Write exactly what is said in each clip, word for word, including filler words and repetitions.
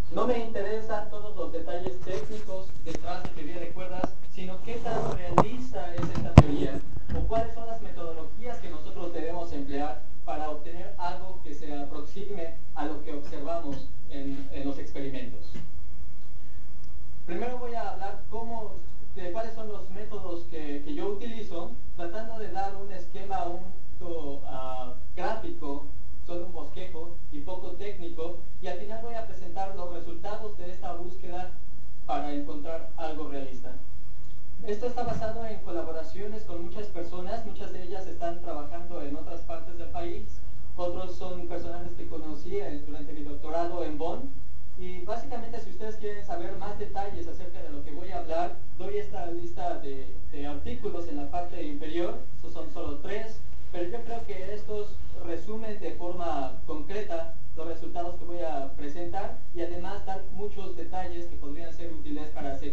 No me interesan todos los detalles técnicos detrás de teoría de cuerdas, sino qué tan realista es esta teoría o cuáles son las metodologías que nosotros debemos emplear para obtener algo que se aproxime a lo que observamos en, en los experimentos. Primero voy a hablar cómo, de cuáles son los métodos que, que yo utilizo, tratando de dar un esquema un poco uh, gráfico, solo un bosquejo y poco técnico, y al final voy a presentar los resultados de esta búsqueda para encontrar algo realista. Esto está basado en colaboraciones con muchas personas, muchas de ellas están trabajando en otras partes del país, otros son personajes que conocí durante mi doctorado en Bonn, y básicamente si ustedes quieren saber más detalles acerca de lo que voy a hablar, doy esta lista de, de artículos en la parte inferior, estos son solo tres, pero yo creo que estos resumen de forma concreta los resultados que voy a presentar y además dan muchos detalles que podrían ser útiles para hacer.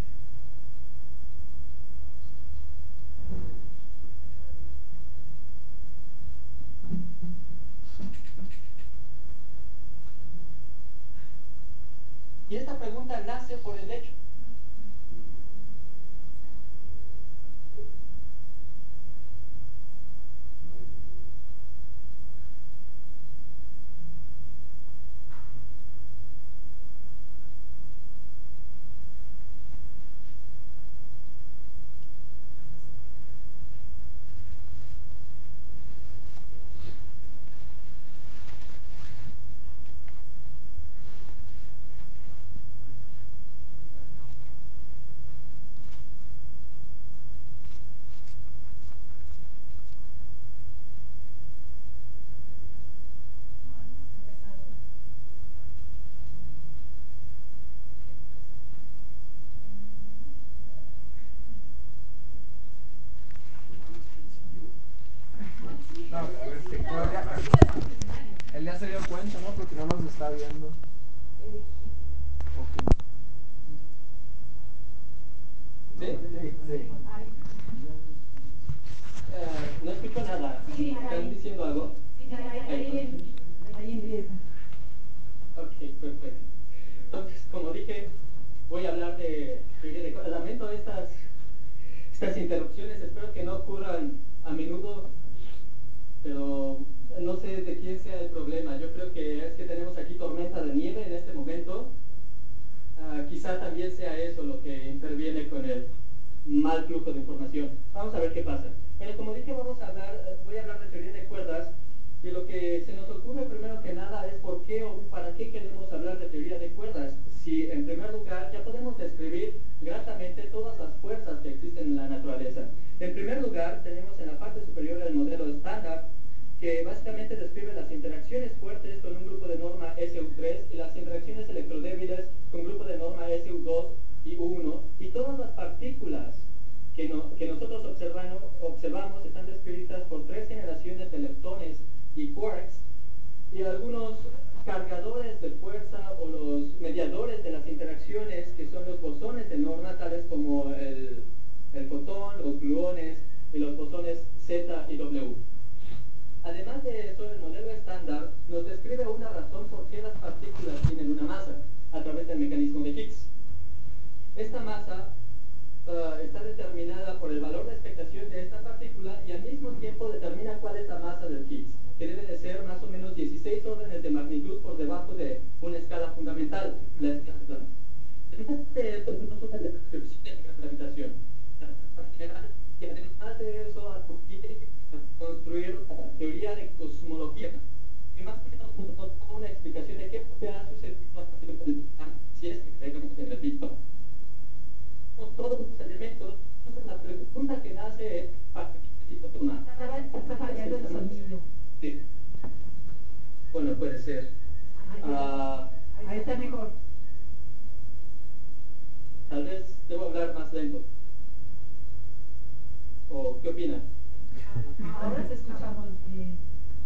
Y esta pregunta nace por el hecho. No, a ver, que todavía... Él ya se dio cuenta, ¿no? Porque no nos está viendo. Okay. ¿Sí? Sí, sí. Uh, no escucho nada. ¿Están diciendo algo? Ahí, ahí empieza. Ok, perfecto. Entonces, como dije, voy a hablar de teoría de cuerdas. Lamento estas, estas interrupciones, espero que no ocurran a menudo, pero no sé de quién sea el problema. Yo creo que es que tenemos aquí tormenta de nieve en este momento. Uh, quizá también sea eso lo que interviene con el mal flujo de información. Vamos a ver qué pasa. Bueno, como dije, vamos a hablar, voy a hablar de teoría de cuerdas. Y lo que se nos ocurre primero que nada es por qué o para qué queremos hablar de teoría de cuerdas. Si en primer lugar ya podemos describir gratamente todas las fuerzas que existen en la naturaleza. En primer lugar tenemos en la parte superior el modelo estándar, que básicamente describe las interacciones fuertes con un grupo de norma S U tres y las interacciones electrodébiles con un grupo de norma S U dos y U uno, y todas las partículas que, no, que nosotros observamos están descritas por tres generaciones de leptones y quarks, y algunos cargadores de fuerza o los mediadores de las interacciones, que son los bosones de norma, tales como el, el fotón, los gluones y los bosones Z y W. Además de eso, el modelo estándar nos describe una razón por qué las partículas tienen una masa, a través del mecanismo de Higgs. Esta masa uh, está determinada por el valor de expectación de esta partícula y al mismo tiempo determina cuál es la masa del Higgs, que debe de ser más o menos dieciséis órdenes de magnitud por debajo de una escala fundamental, la escala de Planck. Además de esto, tenemos una descripción de la gravitación, y además de eso, quiere construir la teoría de cosmología, que más o menos nos da una explicación de qué ha sucedido a partir del Big Bang, si es que creemos en el Big Bang. Todos los elementos, entonces la pregunta que nace es ¿para qué necesito tomar? Está fallando el sonido. Sí. Bueno, puede ser. Uh, Ahí está mejor. Tal vez debo hablar más lento. ¿O qué opinan? Ahora te escuchamos bien.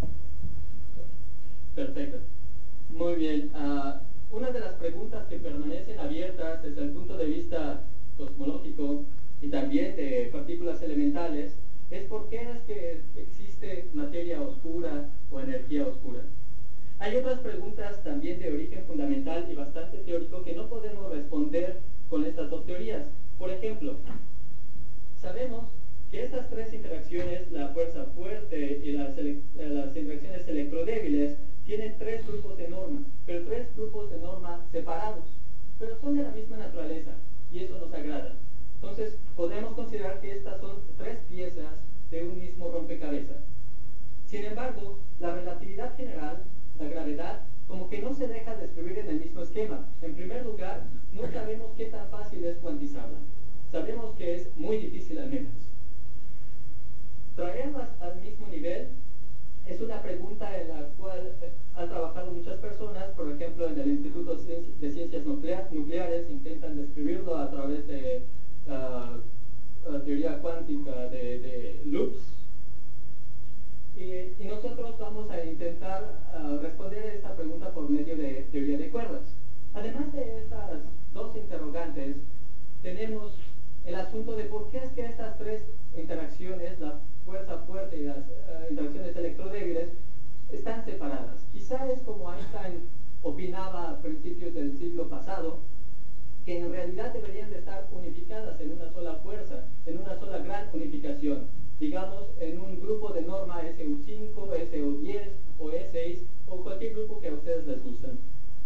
Perfecto. Muy bien. Uh, una de las preguntas que permanecen abiertas desde el punto de vista cosmológico y también de partículas elementales es por qué es que existe materia oscura o energía oscura. Hay otras preguntas también de origen fundamental y bastante teórico que no podemos responder con estas dos teorías. Por ejemplo, sabemos que estas tres interacciones, la fuerza fuerte y las, las interacciones electrodébiles, tienen tres grupos de norma, pero tres grupos de norma separados, pero son de la misma naturaleza, y eso nos agrada. Entonces, podemos considerar que estas son tres piezas de un mismo rompecabezas. Sin embargo, la relatividad general, la gravedad, como que no se deja describir en el mismo esquema. En primer lugar, no sabemos qué tan fácil es cuantizarla. Sabemos que es muy difícil al menos. Traerlas al mismo nivel es una pregunta en la cual han trabajado muchas personas. Por ejemplo, en el Instituto de Ciencias Nucleares intentan describirlo a través de uh, uh, teoría cuántica de, de loops. Y, y nosotros vamos a intentar uh, responder a esta pregunta por medio de teoría de cuerdas. Además de estas dos interrogantes, tenemos el asunto de por qué es que estas tres interacciones, la fuerza fuerte y las uh, interacciones electrodébiles, están separadas. Quizá es como Einstein opinaba a principios del siglo pasado, que en realidad deberían de estar unificadas en una sola fuerza, en una sola gran unificación, digamos en un grupo de norma S U cinco, S U diez o E seis o cualquier grupo que a ustedes les gusten.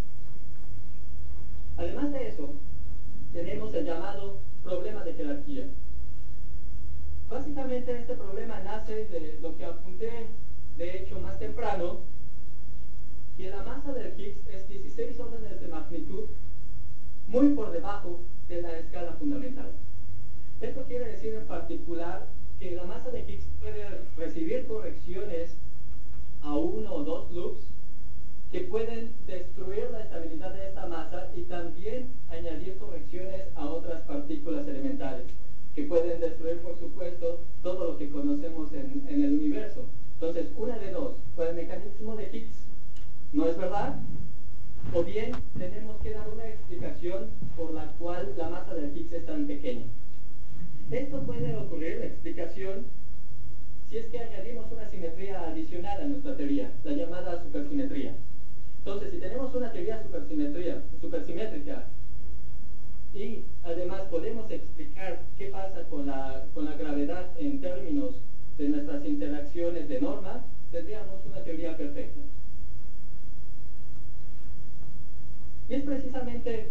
Además de eso, tenemos el llamado problema de jerarquía. Básicamente este problema nace de lo que apunté de hecho más temprano, que la masa del Higgs es dieciséis órdenes de magnitud muy por debajo de la escala fundamental. Esto quiere decir en particular que la masa de Higgs puede recibir correcciones a uno o dos loops que pueden destruir la estabilidad de esta masa y también añadir correcciones a otras partículas elementales, que pueden destruir, por supuesto, todo lo que conocemos en, en el universo. Entonces, una de dos, o el mecanismo de Higgs no es verdad, o bien tenemos que dar una explicación por la cual la masa del Higgs es tan pequeña. Esto puede ocurrir, la explicación, si es que añadimos una simetría adicional a nuestra teoría, la llamada supersimetría. Entonces, si tenemos una teoría supersimetría, supersimétrica y además podemos explicar qué pasa con la, con la gravedad en términos de nuestras interacciones de norma, tendríamos una teoría perfecta. Y es precisamente,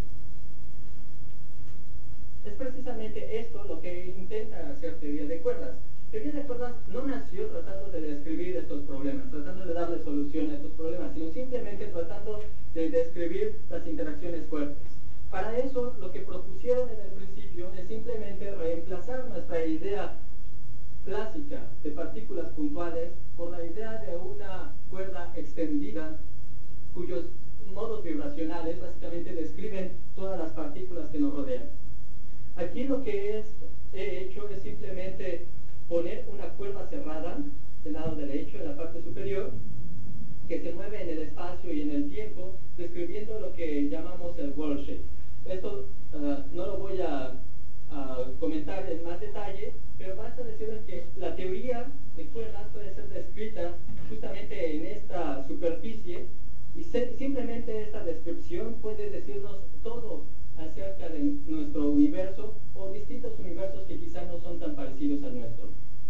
es precisamente esto lo que intenta hacer teoría de cuerdas. Teoría de cuerdas no nació tratando de describir estos problemas, tratando de darle solución a estos problemas, sino simplemente tratando de describir las interacciones fuertes. Para eso, lo que propusieron en el principio es simplemente reemplazar nuestra idea clásica de partículas puntuales por la idea de una cuerda extendida cuyos modos vibracionales básicamente describen todas las partículas que nos rodean. Aquí lo que es, he hecho es simplemente poner una cuerda cerrada del lado derecho, en la parte superior, que se mueve en el espacio y en el tiempo, describiendo lo que llamamos el world shape. Esto uh, no lo voy a, a comentar en más detalle, pero basta decirles que la teoría de cuerdas puede ser descrita justamente en esta superficie, y se, simplemente esta descripción puede decirnos todo acerca de nuestro universo o distintos universos que quizá no son tan parecidos al nuestro.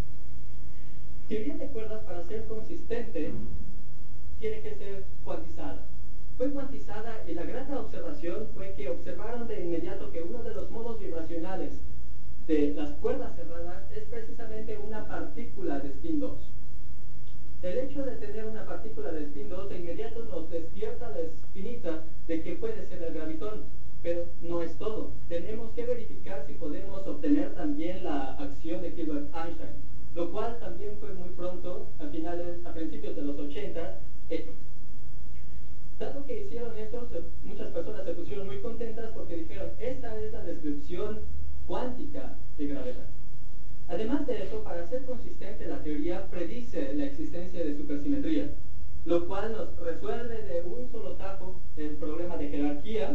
Teoría de cuerdas, para ser consistente, tiene que ser cuantizada. Fue cuantizada y la grata observación fue que observaron de inmediato que uno de los modos vibracionales de las cuerdas cerradas es precisamente una partícula de spin dos. El hecho de tener una partícula de spin dos de inmediato nos despierta la espinita de que puede ser el gravitón, pero no es todo. Tenemos que verificar si podemos obtener también la acción de Hilbert-Einstein, lo cual también fue muy pronto, a finales, a principios de los ochenta, hecho. Dado que hicieron esto, muchas personas se pusieron muy contentas porque dijeron, esta es la descripción cuántica de gravedad. Además de eso, para ser consistente, la teoría predice la existencia de supersimetría, lo cual nos resuelve de un solo tajo el problema de jerarquía,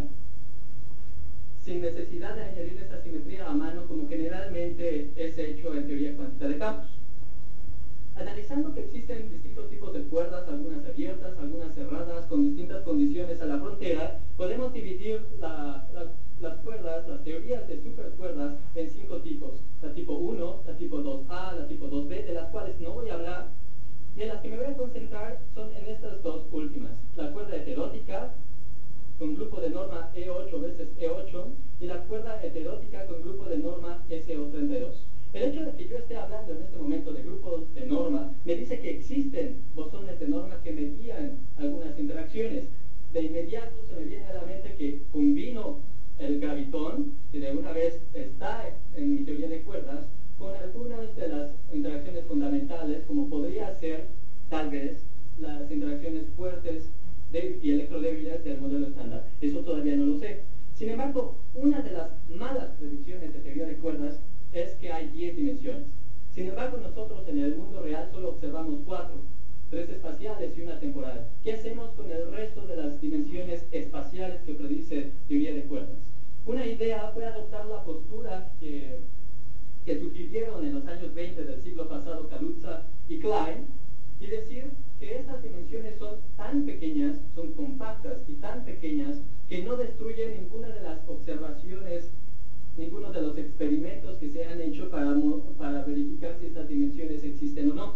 sin necesidad de añadir esta simetría a mano, como generalmente es hecho en teoría cuántica de campos. Analizando que existen distintos tipos de cuerdas, algunas abiertas, algunas cerradas, con distintas condiciones a la frontera, podemos dividir la, la, las cuerdas, las teorías de supercuerdas, en cinco tipos. La tipo uno, la tipo dos A, la tipo dos B, de las cuales no voy a hablar, y en las que me voy a concentrar son en estas dos últimas. La cuerda heterótica, con grupo de norma E ocho veces E ocho, y la cuerda heterótica con grupo de norma S O treinta y dos. El hecho de que yo esté hablando en este momento de grupos de norma me dice que existen bosones de norma que medían algunas interacciones. De inmediato se me viene a la mente que combino el gravitón, que de una vez está en mi teoría de cuerdas, con algunas de las interacciones fundamentales, como podría ser, tal vez, las interacciones fuertes y electrodébiles del modelo estándar. Eso todavía no lo sé. Sin embargo, una de las malas predicciones de teoría de cuerdas es que hay diez dimensiones. Sin embargo, nosotros en el mundo real solo observamos cuatro, tres espaciales y una temporal. ¿Qué hacemos con el resto de las dimensiones espaciales que predice teoría de cuerdas? Una idea fue adoptar la postura que, que sugirieron en los años veinte del siglo pasado Kaluza y Klein, y decir que estas dimensiones son tan pequeñas, son compactas y tan pequeñas que no destruyen ninguna de las observaciones, ninguno de los experimentos que se han hecho para, para verificar si estas dimensiones existen o no.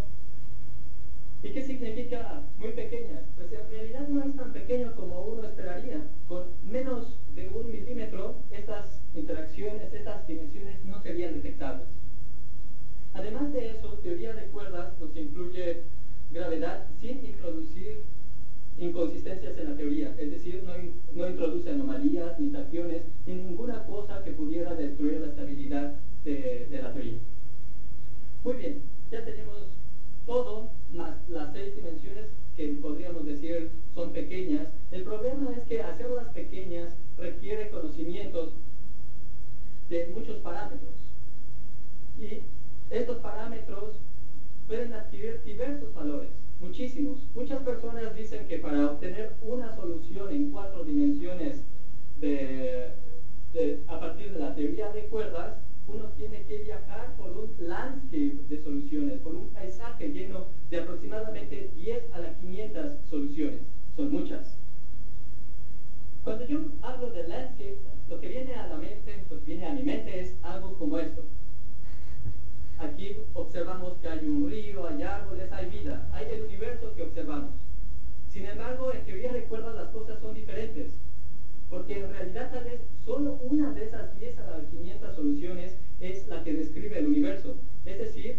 ¿Y qué significa muy pequeñas? Pues en realidad no es tan pequeño como uno esperaría. Con menos de un milímetro, estas interacciones, estas dimensiones no serían detectables. Además de eso, teoría de cuerdas nos incluye gravedad sin introducir inconsistencias en la teoría, es decir, no, in, no introduce anomalías, ni tacciones, ni ninguna cosa que pudiera destruir la estabilidad de, de la teoría. Muy bien, ya tenemos todo, más las seis dimensiones que podríamos decir son pequeñas. El problema es que hacerlas pequeñas requiere conocimientos de muchos parámetros. Y estos parámetros pueden adquirir diversos valores, muchísimos. Muchas personas dicen que para obtener una solución en cuatro dimensiones de, de, a partir de la teoría de cuerdas, uno tiene que viajar por un landscape de soluciones, por un paisaje lleno de aproximadamente diez a la quinientas soluciones. Son muchas. Cuando yo hablo de landscape, lo que viene a la mente, lo que viene a mi mente es algo como esto. Aquí observamos que hay un río, hay árboles, hay vida, hay el universo que observamos. Sin embargo, en teoría de cuerdas las cosas son diferentes, porque en realidad tal vez solo una de esas diez a las quinientas soluciones es la que describe el universo. Es decir,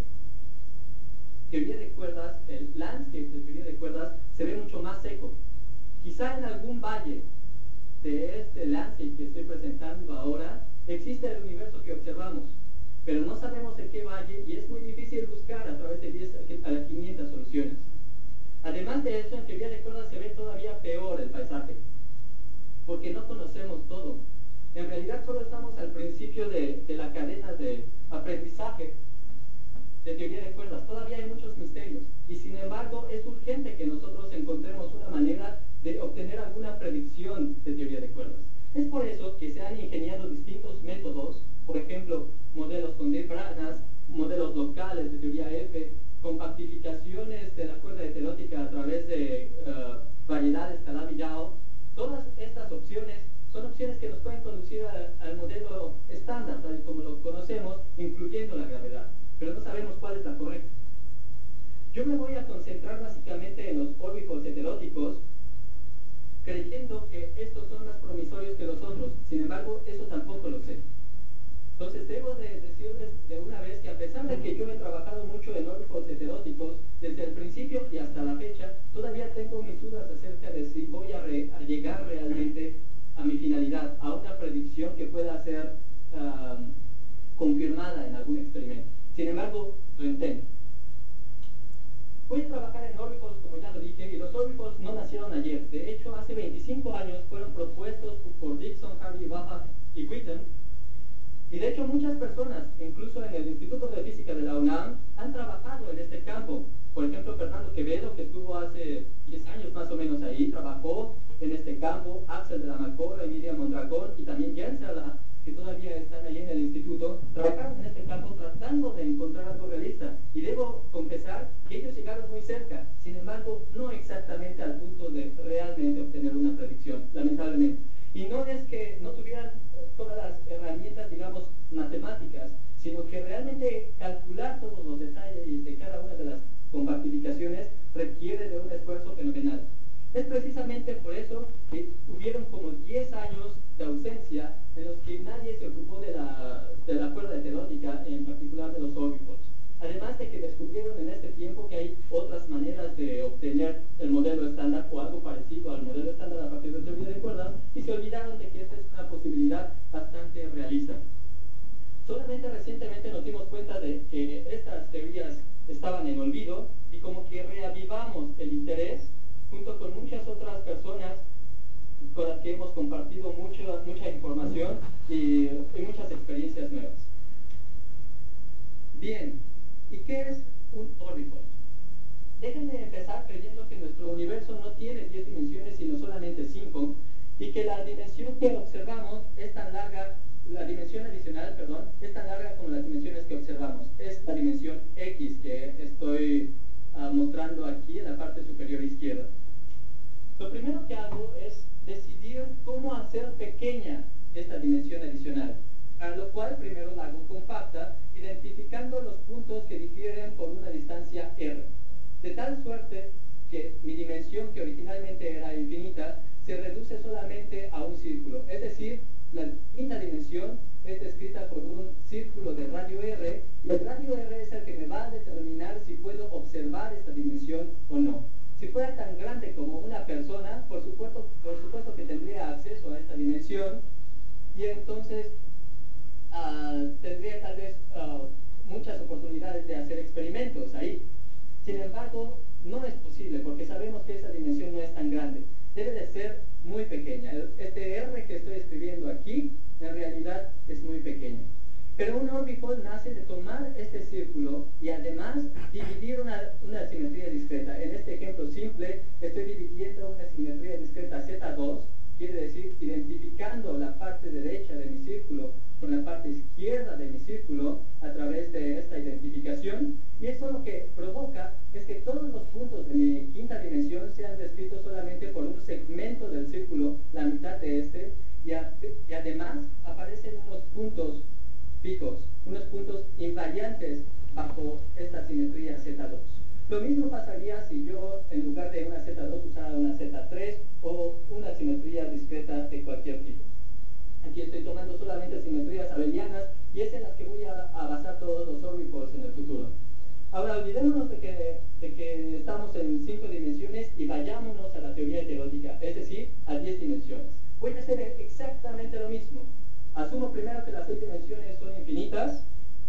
teoría de cuerdas, el landscape de teoría de cuerdas se ve mucho más seco. Quizá en algún valle de este landscape que estoy presentando ahora existe el universo que observamos, pero no sabemos en qué valle y es muy difícil buscar a través de diez a las quinientas soluciones. Además de eso, en teoría de cuerdas se ve todavía peor el paisaje, porque no conocemos todo. En realidad solo estamos al principio de, de la cadena de aprendizaje de teoría de cuerdas. Todavía hay muchos misterios y sin embargo es urgente que nosotros encontremos una manera de obtener alguna predicción de teoría de cuerdas. Es por eso que se han ingeniado distintos métodos, por ejemplo, modelos con D-branas, modelos locales de teoría F, compactificaciones de la cuerda heterótica a través de uh, variedades Calabi-Yau. Todas estas opciones son opciones que nos pueden conducir a, al modelo estándar, tal y como lo conocemos, incluyendo la gravedad, pero no sabemos cuál es la correcta. Yo me voy a concentrar básicamente en los órbitos heteróticos, creyendo que estos son más promisorios que los otros. Sin embargo, eso tampoco lo sé. Entonces debo de decirles de una vez que a pesar de que yo he trabajado mucho en órbitos heteróticos desde el principio y hasta la fecha, todavía tengo mis dudas acerca de si voy a, re, a llegar realmente a mi finalidad, a una predicción que pueda ser um, confirmada en algún experimento. Sin embargo, lo intento. Voy a trabajar en órbitos, como ya lo dije, y los órbitos no nacieron ayer. De hecho, hace veinticinco años fueron propuestos por Dixon, Harvey, Baja y Witten. Y de hecho muchas personas, incluso en el Instituto de Física de la UNAM, han trabajado en este campo. Por ejemplo, Fernando Quevedo, que estuvo hace diez años más o menos ahí, trabajó en este campo, Axel de la Macora, Emilia Mondragón y también Jens Erla que todavía están ahí en el instituto, trabajaron en este campo tratando de encontrar algo realista. Y debo confesar que ellos llegaron muy cerca, sin embargo, no exactamente al punto de realmente obtener una predicción, lamentablemente. Y no es que no tuvieran todas las herramientas, digamos, matemáticas, sino que realmente calcular todos los detalles de cada una de las compartificaciones requiere de un esfuerzo fenomenal. Es precisamente por eso que hubieron como diez años de ausencia en los que nadie se ocupó de la, de la cuerda heterótica, en particular de los órbicos. Además de que descubrieron en este tiempo que hay otras maneras de obtener el modelo estándar o algo parecido al modelo estándar a partir de teoría de cuerdas, y se olvidaron de que esta es una posibilidad bastante realista. Solamente recientemente nos dimos cuenta de que estas teorías estaban en olvido y como que reavivamos el interés junto con muchas otras personas con las que hemos compartido mucho, mucha información y, y muchas experiencias nuevas. Bien, ¿y qué es un órbito? Déjenme empezar creyendo que nuestro universo no tiene diez dimensiones, sino solamente cinco, y que la dimensión que observamos es tan larga, la dimensión adicional, perdón, es tan larga como las dimensiones que observamos. Es la dimensión X que estoy uh, mostrando aquí en la parte superior izquierda. Lo primero que hago es decidir cómo hacer pequeña esta dimensión adicional, a lo cual primero la hago compacta, identificando los puntos que difieren por una distancia r, de tal suerte que mi dimensión, que originalmente era infinita, se reduce solamente a un círculo. Es decir, la quinta dimensión es descrita por un círculo de radio r, y el radio r es el que me va a determinar si puedo observar esta dimensión o no. Si fuera tan grande como una persona, por supuesto, por supuesto que tendría acceso a esta dimensión, y entonces uh, tendría tal vez uh, muchas oportunidades de hacer experimentos ahí. Sin embargo, no es posible porque sabemos que esa dimensión no es tan grande. Debe de ser muy pequeña. Este R que estoy escribiendo aquí, en realidad es muy pequeño. Pero un órbito nace de tomar este círculo y además dividir una, una simetría discreta. En este ejemplo simple, estoy dividiendo una simetría discreta Z dos, quiere decir identificando la parte derecha de mi círculo con la parte izquierda de mi círculo a través de esta identificación, y eso lo que provoca es que todos los puntos de mi quinta dimensión sean descritos solamente por un segmento del círculo, la mitad de este, y, a, y además aparecen unos puntos fijos, unos puntos invariantes bajo esta simetría Z dos. Lo mismo pasaría si yo, en lugar de una Z dos, usara una Z tres o una simetría discreta de cualquier tipo. Aquí estoy tomando solamente simetrías abelianas y es en las que voy a, a basar todos los órbicos en el futuro. Ahora, olvidémonos de que, de que estamos en cinco dimensiones y vayámonos a la teoría heterótica, es decir, a diez dimensiones. Voy a hacer exactamente lo mismo. Asumo primero que las seis dimensiones son infinitas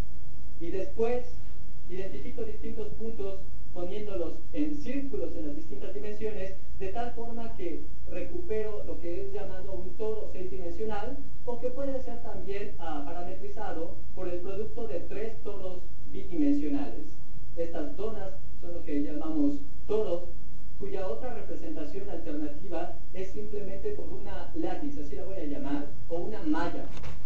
y después identifico distintos puntos poniéndolos en círculos en las distintas dimensiones, de tal forma que recupero lo que es llamado un toro seis dimensional, o que puede ser también uh, parametrizado por el producto de tres toros bidimensionales. Estas donas son lo que llamamos toros, cuya otra representación alternativa es simplemente por una látiz, así la voy a llamar, o una malla.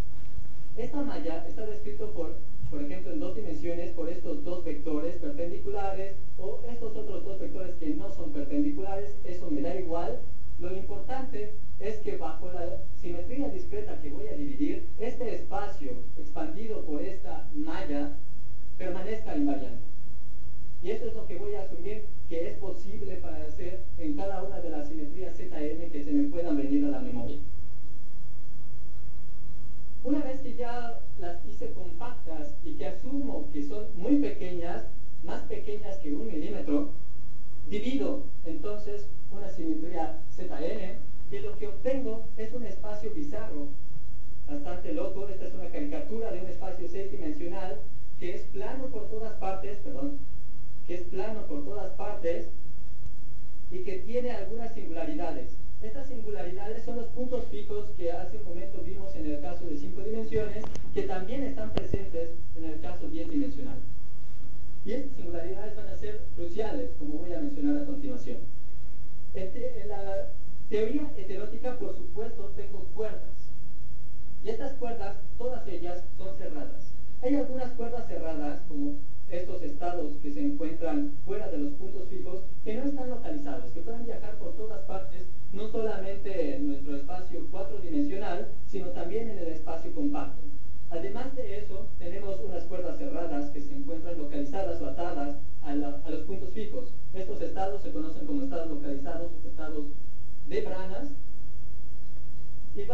Esta malla está descrito por, por ejemplo, en dos dimensiones por estos dos vectores perpendiculares o estos otros dos vectores que no son perpendiculares. Eso me da igual. Lo importante es que bajo la simetría discreta que voy a dividir, este espacio expandido por esta malla permanezca invariante. Y eso es lo que voy a asumir que es posible para hacer en cada una de las simetrías Z M que se me puedan venir a la memoria. Una vez que ya las hice compactas y que asumo que son muy pequeñas, más pequeñas que un milímetro, divido entonces una simetría Z N y lo que obtengo es un espacio bizarro, bastante loco. Esta es una caricatura de un espacio seis dimensional que es plano por todas partes, perdón, que es plano por todas partes y que tiene algunas singularidades. Estas singularidades son los puntos fijos que hace un momento vimos en el caso de cinco dimensiones, que también están presentes en el caso diez dimensional. Y estas singularidades van a ser cruciales, como voy a mencionar a continuación. En la teoría heterótica, por supuesto, tengo cuerdas. Y estas cuerdas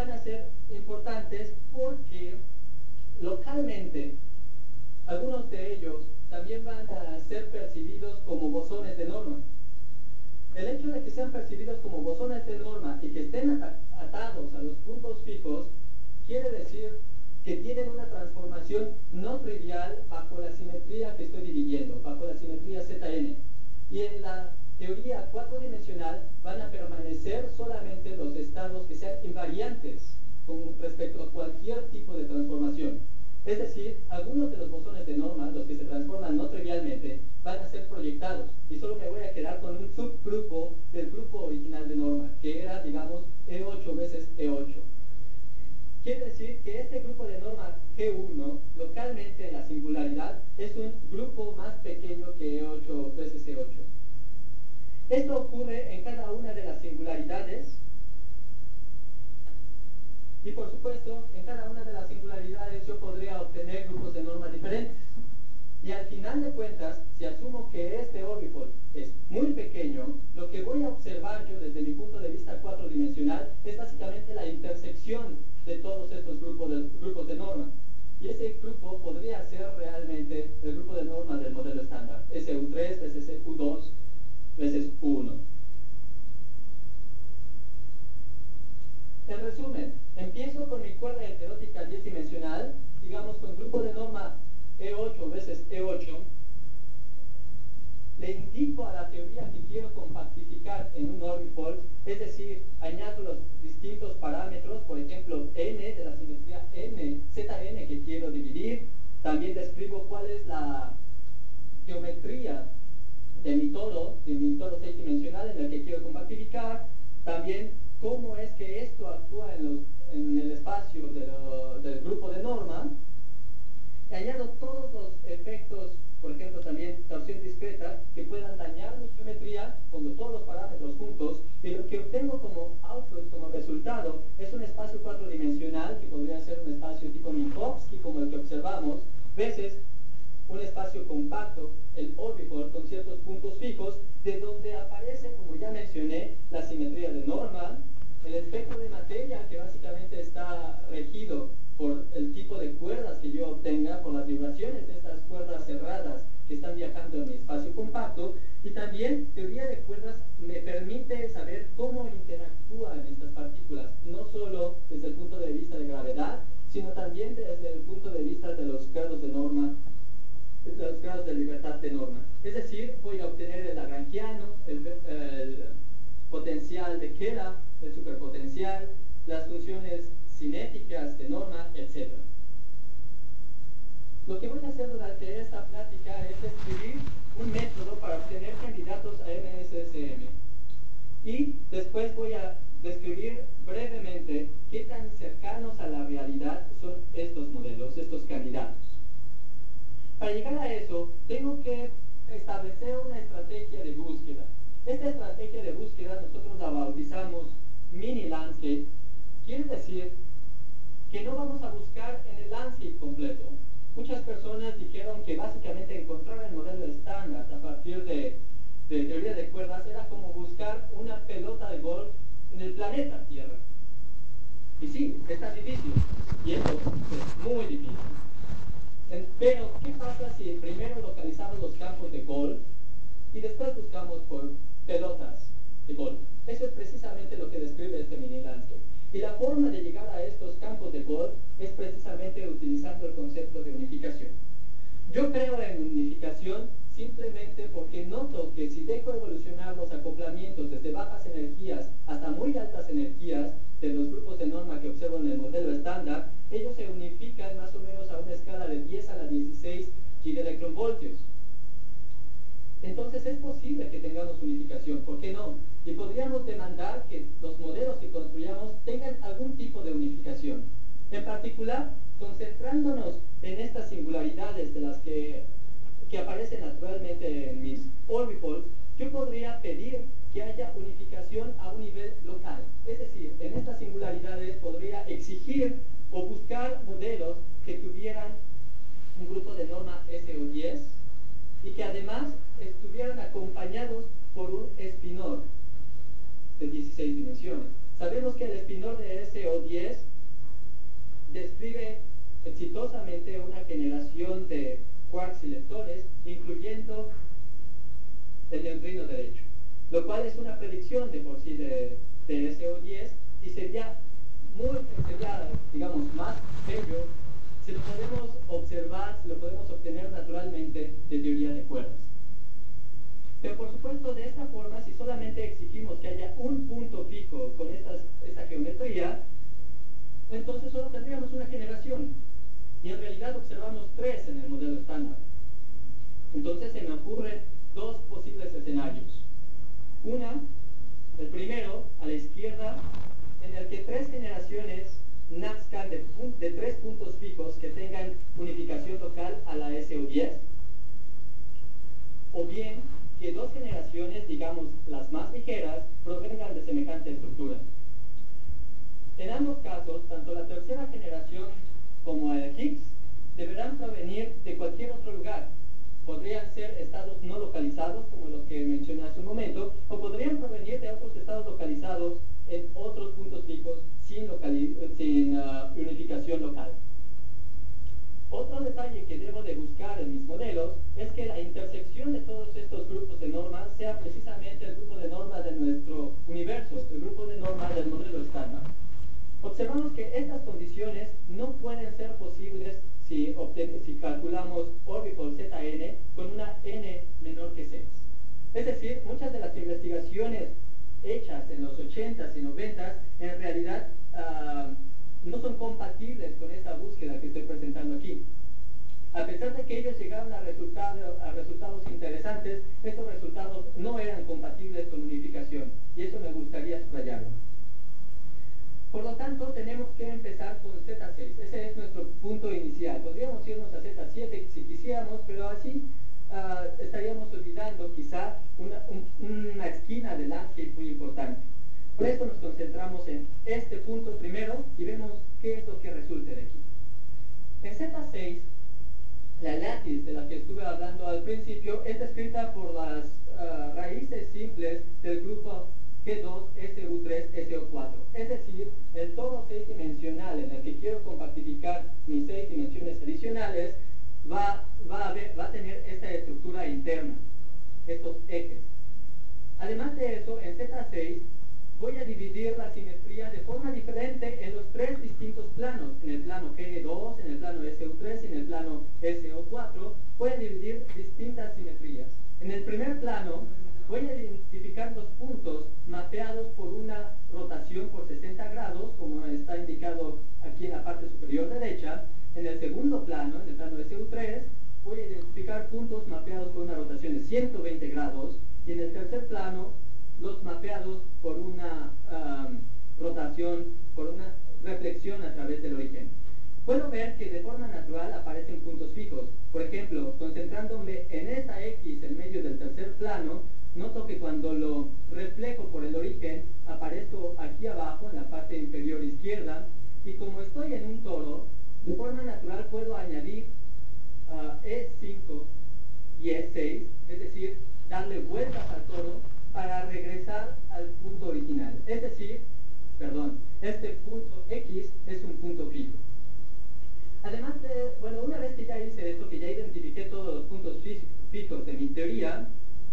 van a ser importantes porque localmente algunos de ellos también van a ser percibidos como bosones de norma. El hecho de que sean percibidos como bosones de norma y que estén atados a los puntos fijos quiere decir que tienen una transformación no trivial bajo la simetría que estoy dividiendo, bajo la simetría Z N. Y en la teoría cuatrodimensional van a permanecer solamente los estados que sean invariantes con respecto a cualquier tipo de transformación. Es decir, algunos de los bosones de norma, los que se transforman no trivialmente, van a ser proyectados y solo me voy a quedar con un subgrupo del grupo original de norma, que era, digamos, E ocho veces E ocho. Quiere decir que este grupo de norma G uno, localmente en la singularidad, es un grupo más pequeño que E ocho veces E ocho. Esto ocurre en cada una de las singularidades y, por supuesto, en cada una de las singularidades yo podría obtener grupos de norma diferentes. Y al final de cuentas, si asumo que este órbito es muy pequeño, lo que voy a observar yo desde mi punto de vista cuatrodimensional es básicamente la intersección de todos estos grupos de, grupos de norma. Y ese grupo podría ser realmente el grupo de norma del modelo estándar, S U tres veces U dos veces U uno. En resumen, empiezo con mi cuerda heterótica diez dimensional, digamos con grupo de norma E ocho veces E ocho, le indico a la teoría que quiero compactificar en un orbifold, es decir, añado los distintos parámetros, por ejemplo, n de la simetría n, zn que quiero dividir, también describo cuál es la geometría de mi toro, de mi toro seis dimensional en el que quiero compactificar, también cómo es que esto actúa en, los, en el espacio de lo, del grupo de norma, y añado todos los efectos, por ejemplo también torsión discreta, que puedan dañar mi geometría, pongo todos los parámetros juntos, y lo que obtengo como output, como resultado, es un espacio cuatrodimensional, que podría ser un espacio tipo Minkowski, como el que observamos, veces un espacio compacto, el orbifold, con ciertos puntos fijos, de donde aparece, como ya mencioné, la simetría de norma, el espectro de materia, que básicamente está regido por el tipo de cuerdas que yo obtenga, por las vibraciones de estas cuerdas cerradas que están viajando en mi espacio compacto, y también teoría de cuerdas me permite saber cómo interactúan estas partículas, no solo desde el punto de vista de gravedad, sino también desde el punto de vista de los grados de norma, de los grados de libertad de norma. Es decir, voy a obtener el lagrangiano, el, el potencial de Kela, el superpotencial, las funciones cinéticas de norma, etcétera. Lo que voy a hacer durante esta plática es describir un método para obtener candidatos a M S S M. Y después voy a describir brevemente qué tan cercanos a la realidad son estos modelos, estos candidatos. Para llegar a eso, tengo que establecer una estrategia de búsqueda. Esta estrategia de búsqueda nosotros la bautizamos mini landscape. Quiere decir que no vamos a buscar en el landscape completo. Muchas personas dijeron que básicamente encontrar el modelo estándar a partir de, de teoría de cuerdas era como buscar una pelota de golf en el planeta Tierra. Y sí, está difícil. Y eso es muy difícil. Pero, ¿qué pasa si primero localizamos los campos de golf y después buscamos por pelotas de golf? Eso es precisamente lo que describe este mini landscape. Y la forma de llegar a estos campos de golf es precisamente utilizando el concepto de unificación. Yo creo en unificación simplemente porque noto que si dejo evolucionar los acoplamientos desde bajas energías hasta muy altas energías de los grupos de norma que observo en el modelo estándar, ellos se unifican más o menos a una escala de diez a la dieciséis gigaelectronvoltios. Entonces es posible que tengamos unificación, ¿por qué no? Y podríamos demandar que los modelos que construyamos tengan algún tipo de unificación. En particular, concentrándonos en estas singularidades de las que, que aparecen naturalmente en mis orbifolds, yo podría pedir que haya unificación a un nivel local. Es decir, en estas singularidades podría exigir o buscar modelos que tuvieran un grupo de norma S O diez y que además estuvieran acompañados por un espinor de dieciséis dimensiones. Sabemos que el espinor de S O diez combinación de quarks y leptones, incluyendo el neutrino derecho, lo cual es una predicción de por sí de, de S O diez y sería, muy, sería, digamos, más bello si lo podemos observar, si lo podemos obtener naturalmente de teoría de cuerdas. Pero por supuesto, de esta forma, si solamente exigimos que haya un punto fijo con estas, esta geometría, entonces solo tendríamos una generación. Y en realidad observamos tres en el modelo estándar. Entonces se me ocurren dos posibles escenarios. Una, el primero, a la izquierda, en el que tres generaciones nazcan de, de tres puntos fijos que tengan unificación local a la S O diez. O bien, que dos generaciones, digamos las más ligeras, provengan de semejante estructura. En ambos casos, tanto la tercera generación como el Higgs deberán provenir de cualquier otro lugar. Podrían ser estados no localizados, como los que mencioné hace un momento, o podrían provenir de otros estados localizados en otros puntos fijos sin, sin uh, unificación local. Otro detalle que debo de buscar en mis modelos es que la intersección de todos estos grupos de normas sea precisamente el grupo de normas de nuestro universo, el grupo de normas del modelo estándar. Observamos que estas condiciones no pueden ser posibles si, si calculamos orbifold Z N con una n menor que seis. Es decir, muchas de las investigaciones hechas en los ochentas y noventas en realidad uh, no son compatibles con esta búsqueda que estoy presentando aquí. A pesar de que ellos llegaron a, resultado, a resultados interesantes, estos resultados no eran compatibles con unificación, y eso me gustaría subrayarlo. Por lo tanto, tenemos que empezar con Z seis. Ese es nuestro punto inicial. Podríamos irnos a Z siete si quisiéramos, pero así uh, estaríamos olvidando quizá una, un, una esquina del landscape muy importante. Por esto nos concentramos en este punto primero y vemos qué es lo que resulta de aquí. En Z seis, la lattice de la que estuve hablando al principio es descrita por las uh, raíces simples del grupo G dos, S U tres, S O cuatro. Es decir, el toro seis dimensional en el que quiero compactificar mis seis dimensiones adicionales va, va, a, ver, va a tener esta estructura interna, estos ejes. Además de eso, en Z seis voy a dividir la simetría de forma diferente en los tres distintos planos, en el plano G dos, en el plano S U tres y en el plano S O cuatro. Voy a dividir distintas simetrías. En el primer plano voy a identificar los puntos mapeados por una rotación por sesenta grados, como está indicado aquí en la parte superior derecha. En el segundo plano, en el plano S U tres, voy a identificar puntos mapeados por una rotación de ciento veinte grados. Y en el tercer plano, los mapeados por una um, rotación, por una reflexión a través del origen. Puedo ver que de forma natural aparecen puntos fijos. Por ejemplo, concentrándome en esta X en medio del tercer plano, noto que cuando lo reflejo por el origen, aparezco aquí abajo en la parte inferior izquierda, y como estoy en un toro, de forma natural puedo añadir uh, E cinco y E seis, es decir, darle vueltas al toro para regresar al punto original. Es decir, perdón, este punto X es un punto fijo. Además de, bueno, una vez que ya hice esto, que ya identifiqué todos los puntos fijos de mi teoría,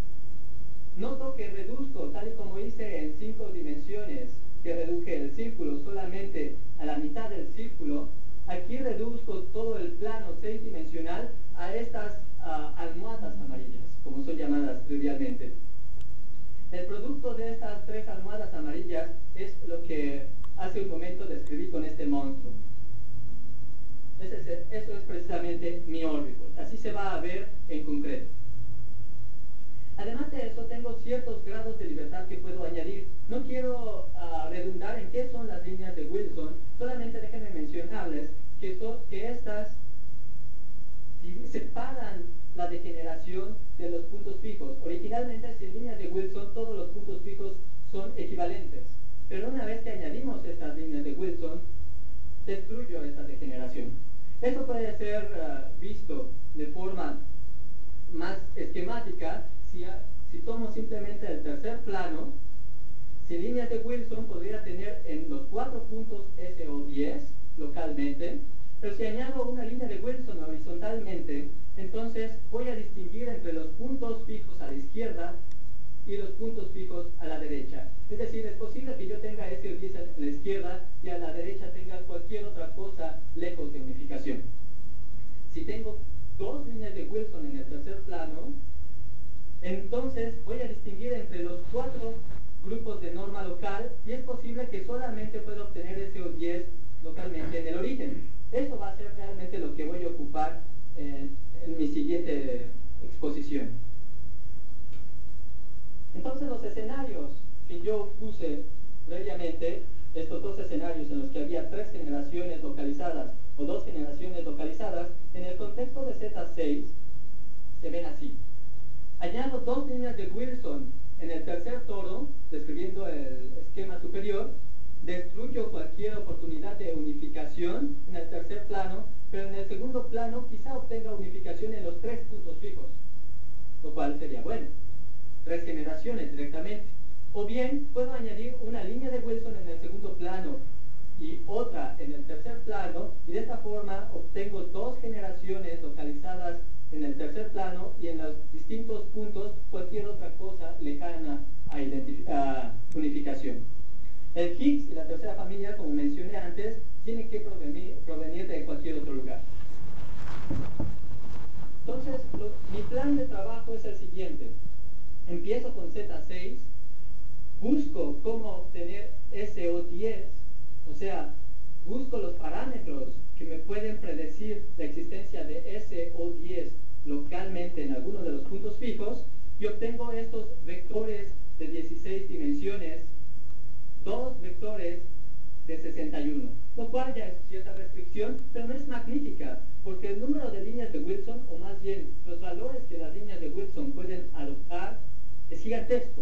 noto que reduzco, tal y como hice en cinco dimensiones, que reduje el círculo solamente a la mitad del círculo, aquí reduzco todo el plano seis dimensional a estas uh, almohadas amarillas, como son llamadas trivialmente. El producto de estas tres almohadas amarillas es lo que hace un momento describí con este monstruo. Ese es, eso es precisamente mi orbifold. Así se va a ver en concreto. Además de eso, tengo ciertos grados de libertad que puedo añadir. No quiero uh, redundar en qué son las líneas de Wilson, solamente déjenme mencionarles que, son, que estas separan la degeneración de los puntos fijos. Originalmente, sin líneas de Wilson, todos los puntos fijos son equivalentes. Pero una vez que añadimos estas líneas de Wilson, destruyo esta degeneración. Esto puede ser uh, visto de forma más esquemática si, si tomo simplemente el tercer plano. Sin líneas de Wilson podría tener en los cuatro puntos S O diez localmente Pero si añado una línea de Wilson horizontalmente, entonces voy a distinguir entre los puntos fijos a la izquierda y los puntos fijos a la derecha. Es decir, es posible que yo tenga S O diez a la izquierda y a la derecha tenga cualquier otra cosa lejos de unificación. Si tengo dos líneas de Wilson en el tercer plano, entonces voy a distinguir entre los cuatro grupos de norma local y es posible que solamente pueda obtener S O diez localmente en el origen. Eso va a ser realmente lo que voy a ocupar en, en mi siguiente exposición. Entonces los escenarios que yo puse previamente, estos dos escenarios en los que había tres generaciones localizadas o dos generaciones localizadas, en el contexto de Z seis se ven así. Añado dos líneas de Wilson en el tercer toro, describiendo el esquema superior, destruyo cualquier oportunidad de unificación en el tercer plano, pero en el segundo plano quizá obtenga unificación en los tres puntos fijos, lo cual sería bueno. Tres generaciones directamente. O bien puedo añadir una línea de Wilson en el segundo plano y otra en el tercer plano, y de esta forma obtengo dos generaciones localizadas en el tercer plano y en los distintos puntos cualquier otra cosa lejana a, a unificación. El Higgs y la tercera familia, como mencioné antes, tienen que provenir, provenir de cualquier otro lugar. Entonces, lo, mi plan de trabajo es el siguiente. Empiezo con Z seis, busco cómo obtener S O diez, o sea, busco los parámetros que me pueden predecir la existencia de S O diez localmente en alguno de los puntos fijos y obtengo estos vectores de dieciséis dimensiones, dos vectores de sesenta y uno, lo cual ya es cierta restricción, pero no es magnífica, porque el número de líneas de Wilson, o más bien los valores que las líneas de Wilson pueden adoptar, es gigantesco.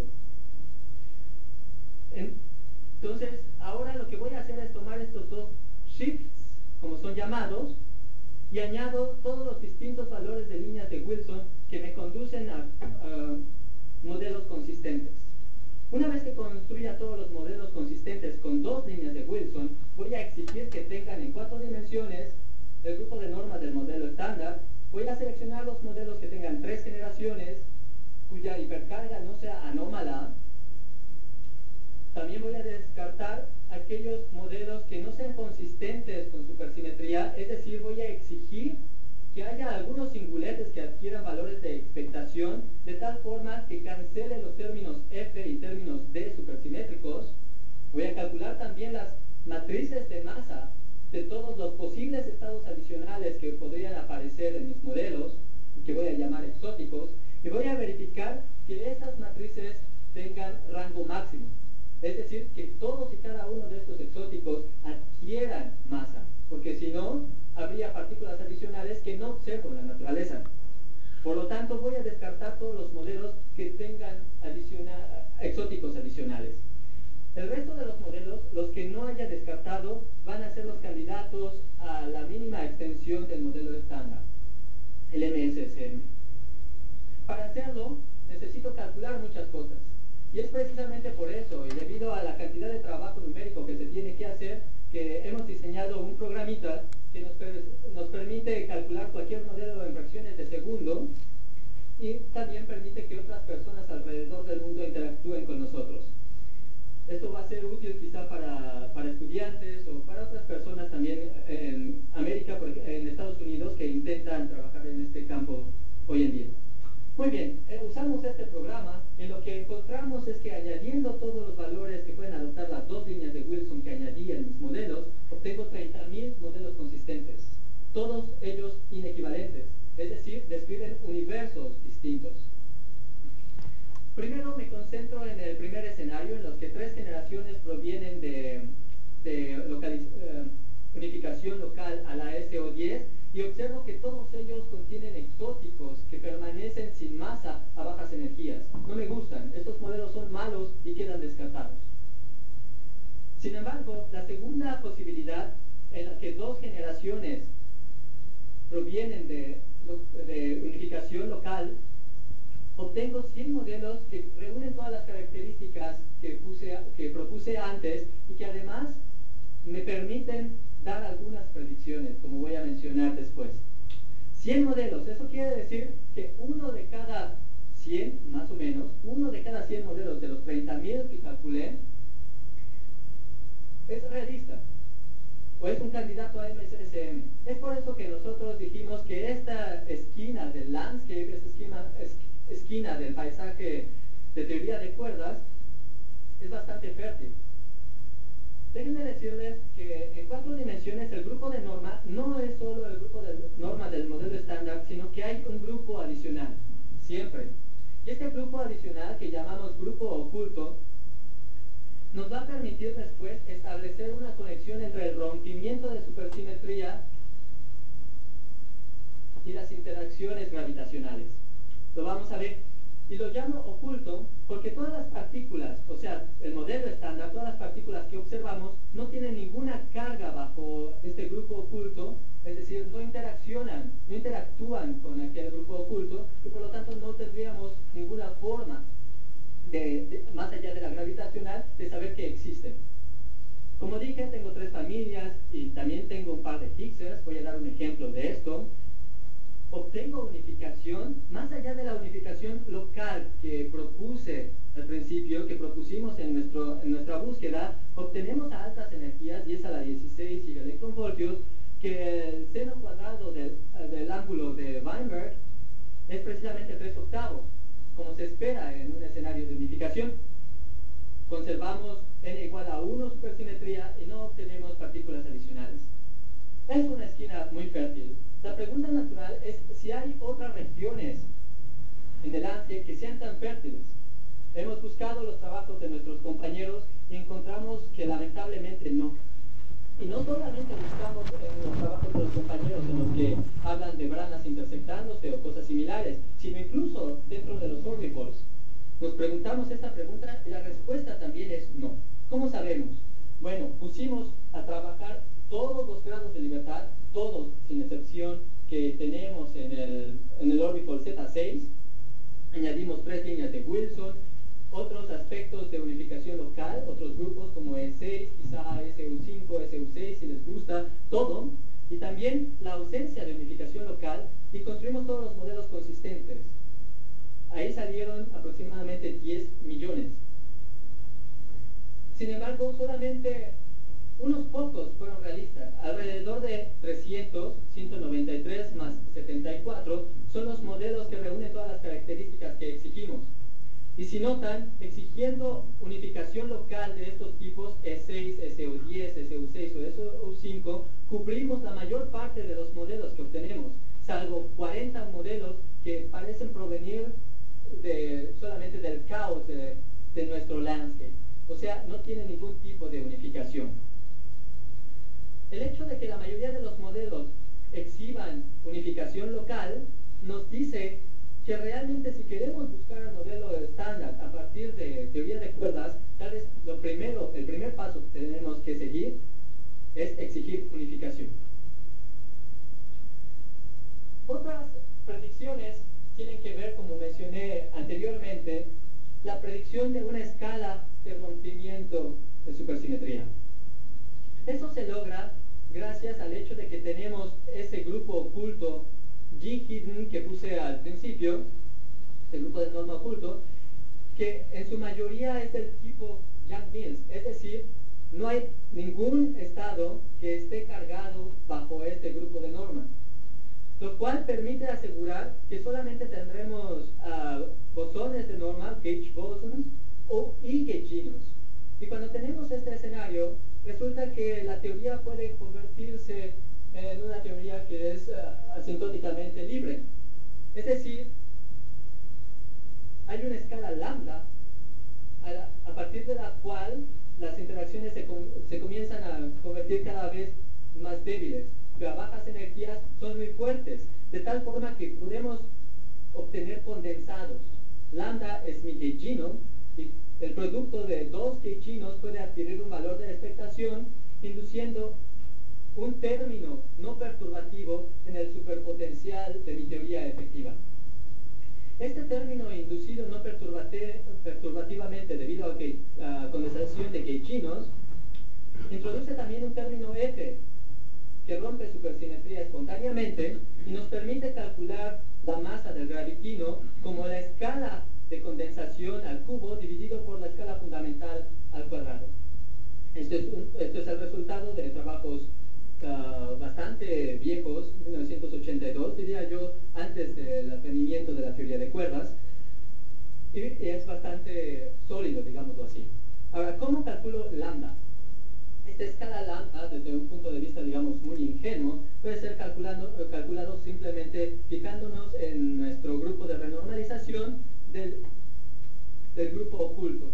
Entonces, ahora lo que voy a hacer es tomar estos dos shifts, como son llamados, y añado todos los distintos valores de líneas de Wilson que me conducen a uh, modelos consistentes. Una vez que construya todos los modelos consistentes con dos líneas de Wilson, voy a exigir que tengan en cuatro dimensiones el grupo de normas del modelo estándar. Voy a seleccionar los modelos que tengan tres generaciones, cuya hipercarga no sea anómala. También voy a descartar aquellos modelos que no sean consistentes con supersimetría, es decir, voy a exigir que haya algunos singuletes que adquieran valores de expectación de tal forma que cancele los términos F y términos D supersimétricos. Voy a calcular también las matrices de masa de todos los posibles estados adicionales que podrían aparecer en mis modelos, que voy a llamar exóticos, y voy a verificar que estas matrices tengan rango máximo. Es decir, que todos y cada uno de estos exóticos adquieran masa, porque si no, habría partículas adicionales que no observo en la naturaleza. Por lo tanto, voy a descartar todos los modelos que tengan adiciona, exóticos adicionales. El resto de los modelos, los que no haya descartado, van a ser los candidatos a la mínima extensión del modelo estándar, el M S S M. Para hacerlo, necesito calcular muchas cosas. Y es precisamente por eso, y debido a la cantidad de trabajo numérico que se tiene que hacer, que hemos diseñado un programita que nos, per nos permite calcular cualquier modelo en fracciones de segundo y también permite que otras personas alrededor del mundo interactúen con nosotros. Esto va a ser útil quizá para, para estudiantes o para otras personas también en América, en Estados Unidos, que intentan trabajar en este campo hoy en día. Muy bien, eh, usamos este programa y lo que encontramos es que añadiendo todos los valores que pueden adoptar las dos líneas de Wilson que añadí en mis modelos, obtengo treinta mil modelos consistentes, todos ellos inequivalentes, es decir, describen universos distintos. Primero me concentro en el primer escenario, en los que tres generaciones provienen de, de localiz eh, unificación local a la S O diez, y observo que todos ellos contienen exóticos que permanecen sin masa a bajas energías. No me gustan, estos modelos son malos y quedan descartados. Sin embargo, la segunda posibilidad, en la que dos generaciones provienen de, de unificación local, obtengo cien modelos que reúnen todas las características que, puse, que propuse antes y que además me permiten dar algunas predicciones, como voy a mencionar después. cien modelos, eso quiere decir que uno de cada cien, más o menos, uno de cada cien modelos de los treinta mil que calculé, es realista, o es un candidato a M S S M. Es por eso que nosotros dijimos que esta esquina del landscape, esta esquina, es, esquina del paisaje de teoría de cuerdas, es bastante fértil. Déjenme decirles que en cuatro dimensiones el grupo de norma no es solo el grupo de norma del modelo estándar, sino que hay un grupo adicional, siempre. Y este grupo adicional, que llamamos grupo oculto, nos va a permitir después establecer una conexión entre el rompimiento de supersimetría y las interacciones gravitacionales. Lo vamos a ver. Y lo llamo oculto porque todas las partículas, o sea, el modelo estándar, todas las partículas que observamos no tienen ninguna carga bajo este grupo oculto, es decir, no interaccionan, no interactúan con aquel grupo oculto y por lo tanto no tendríamos ninguna forma, de, de, más allá de la gravitacional, de saber que existen. Como dije, tengo tres familias y también tengo un par de Higgses. Voy a dar un ejemplo de esto. Obtengo unificación, más allá de la unificación local que propuse al principio, que propusimos en, nuestro, en nuestra búsqueda, obtenemos a altas energías, diez a la dieciséis gigaelectronvoltios, que el seno cuadrado del, del ángulo de Weinberg es precisamente tres octavos, como se espera en un escenario de unificación. Conservamos n igual a uno supersimetría y no obtenemos partículas adicionales. Es una esquina muy fértil. La pregunta natural es si hay otras regiones en el landscape que sean tan fértiles. Hemos buscado los trabajos de nuestros compañeros y encontramos que lamentablemente no. Y no solamente buscamos en los trabajos de los compañeros en los que hablan de branas intersectándose o cosas similares, sino incluso dentro de los orbifolds. Nos preguntamos esta pregunta y la respuesta también es no. ¿Cómo sabemos? Bueno, pusimos a trabajar todos los grados de libertad, todos sin excepción, que tenemos en el, en el orbifold Z seis. Añadimos tres líneas de Wilson, otros aspectos de unificación local, otros grupos como E seis, quizá S U cinco, S U seis, si les gusta, todo. Y también la ausencia de unificación local, y construimos todos los modelos consistentes. Ahí salieron aproximadamente diez millones. Sin embargo, solamente unos pocos fueron realistas. Alrededor de trescientos, ciento noventa y tres más setenta y cuatro, son los modelos que reúnen todas las características que exigimos. Y si notan, exigiendo unificación local de estos tipos E seis, S U diez, S U seis o S U cinco, cubrimos la mayor parte de los modelos que obtenemos, salvo cuarenta modelos que parecen provenir de, solamente del caos de, de nuestro landscape. O sea, no tiene ningún tipo de unificación. El hecho de que la mayoría de los modelos exhiban unificación local nos dice que realmente si queremos buscar el modelo estándar a partir de teoría de cuerdas, tal vez lo primero, el primer paso que tenemos que seguir es exigir unificación. Otras predicciones tienen que ver, como mencioné anteriormente, la predicción de una escala de rompimiento de supersimetría. Eso se logra gracias al hecho de que tenemos ese grupo oculto G-hidden que puse al principio, el grupo de norma oculto, que en su mayoría es del tipo Young-Mills, es decir, no hay ningún estado que esté cargado bajo este grupo de norma, lo cual permite asegurar que solamente tendremos uh, bosones de norma, gauge bosons, o, y gauginos. Y cuando tenemos este escenario, resulta que la teoría puede convertirse en una teoría que es uh, asintóticamente libre. Es decir, hay una escala lambda a, la, a partir de la cual las interacciones se, com se comienzan a convertir cada vez más débiles, pero a bajas energías son muy fuertes, de tal forma que podemos obtener condensados. Lambda es mi gaugino, y el producto de dos gauginos puede adquirir un valor de expectación, induciendo un término no perturbativo en el superpotencial de mi teoría efectiva. Este término inducido no perturbativamente debido a la uh, condensación de gauginos introduce también un término F, transparente y nos permite calcular la masa del gravitino como la escala de condensación al cubo dividido por la escala fundamental al cuadrado. Esto es, un, esto es el resultado de trabajos uh, bastante viejos, mil novecientos ochenta y dos, diría yo, antes del advenimiento de la teoría de cuerdas, y, y es bastante sólido, digámoslo así. Ahora, ¿cómo calculo lambda? Esta escala lambda, desde un punto de vista, digamos, muy ingenuo, puede ser calculando, calculado simplemente fijándonos en nuestro grupo de renormalización del, del grupo oculto,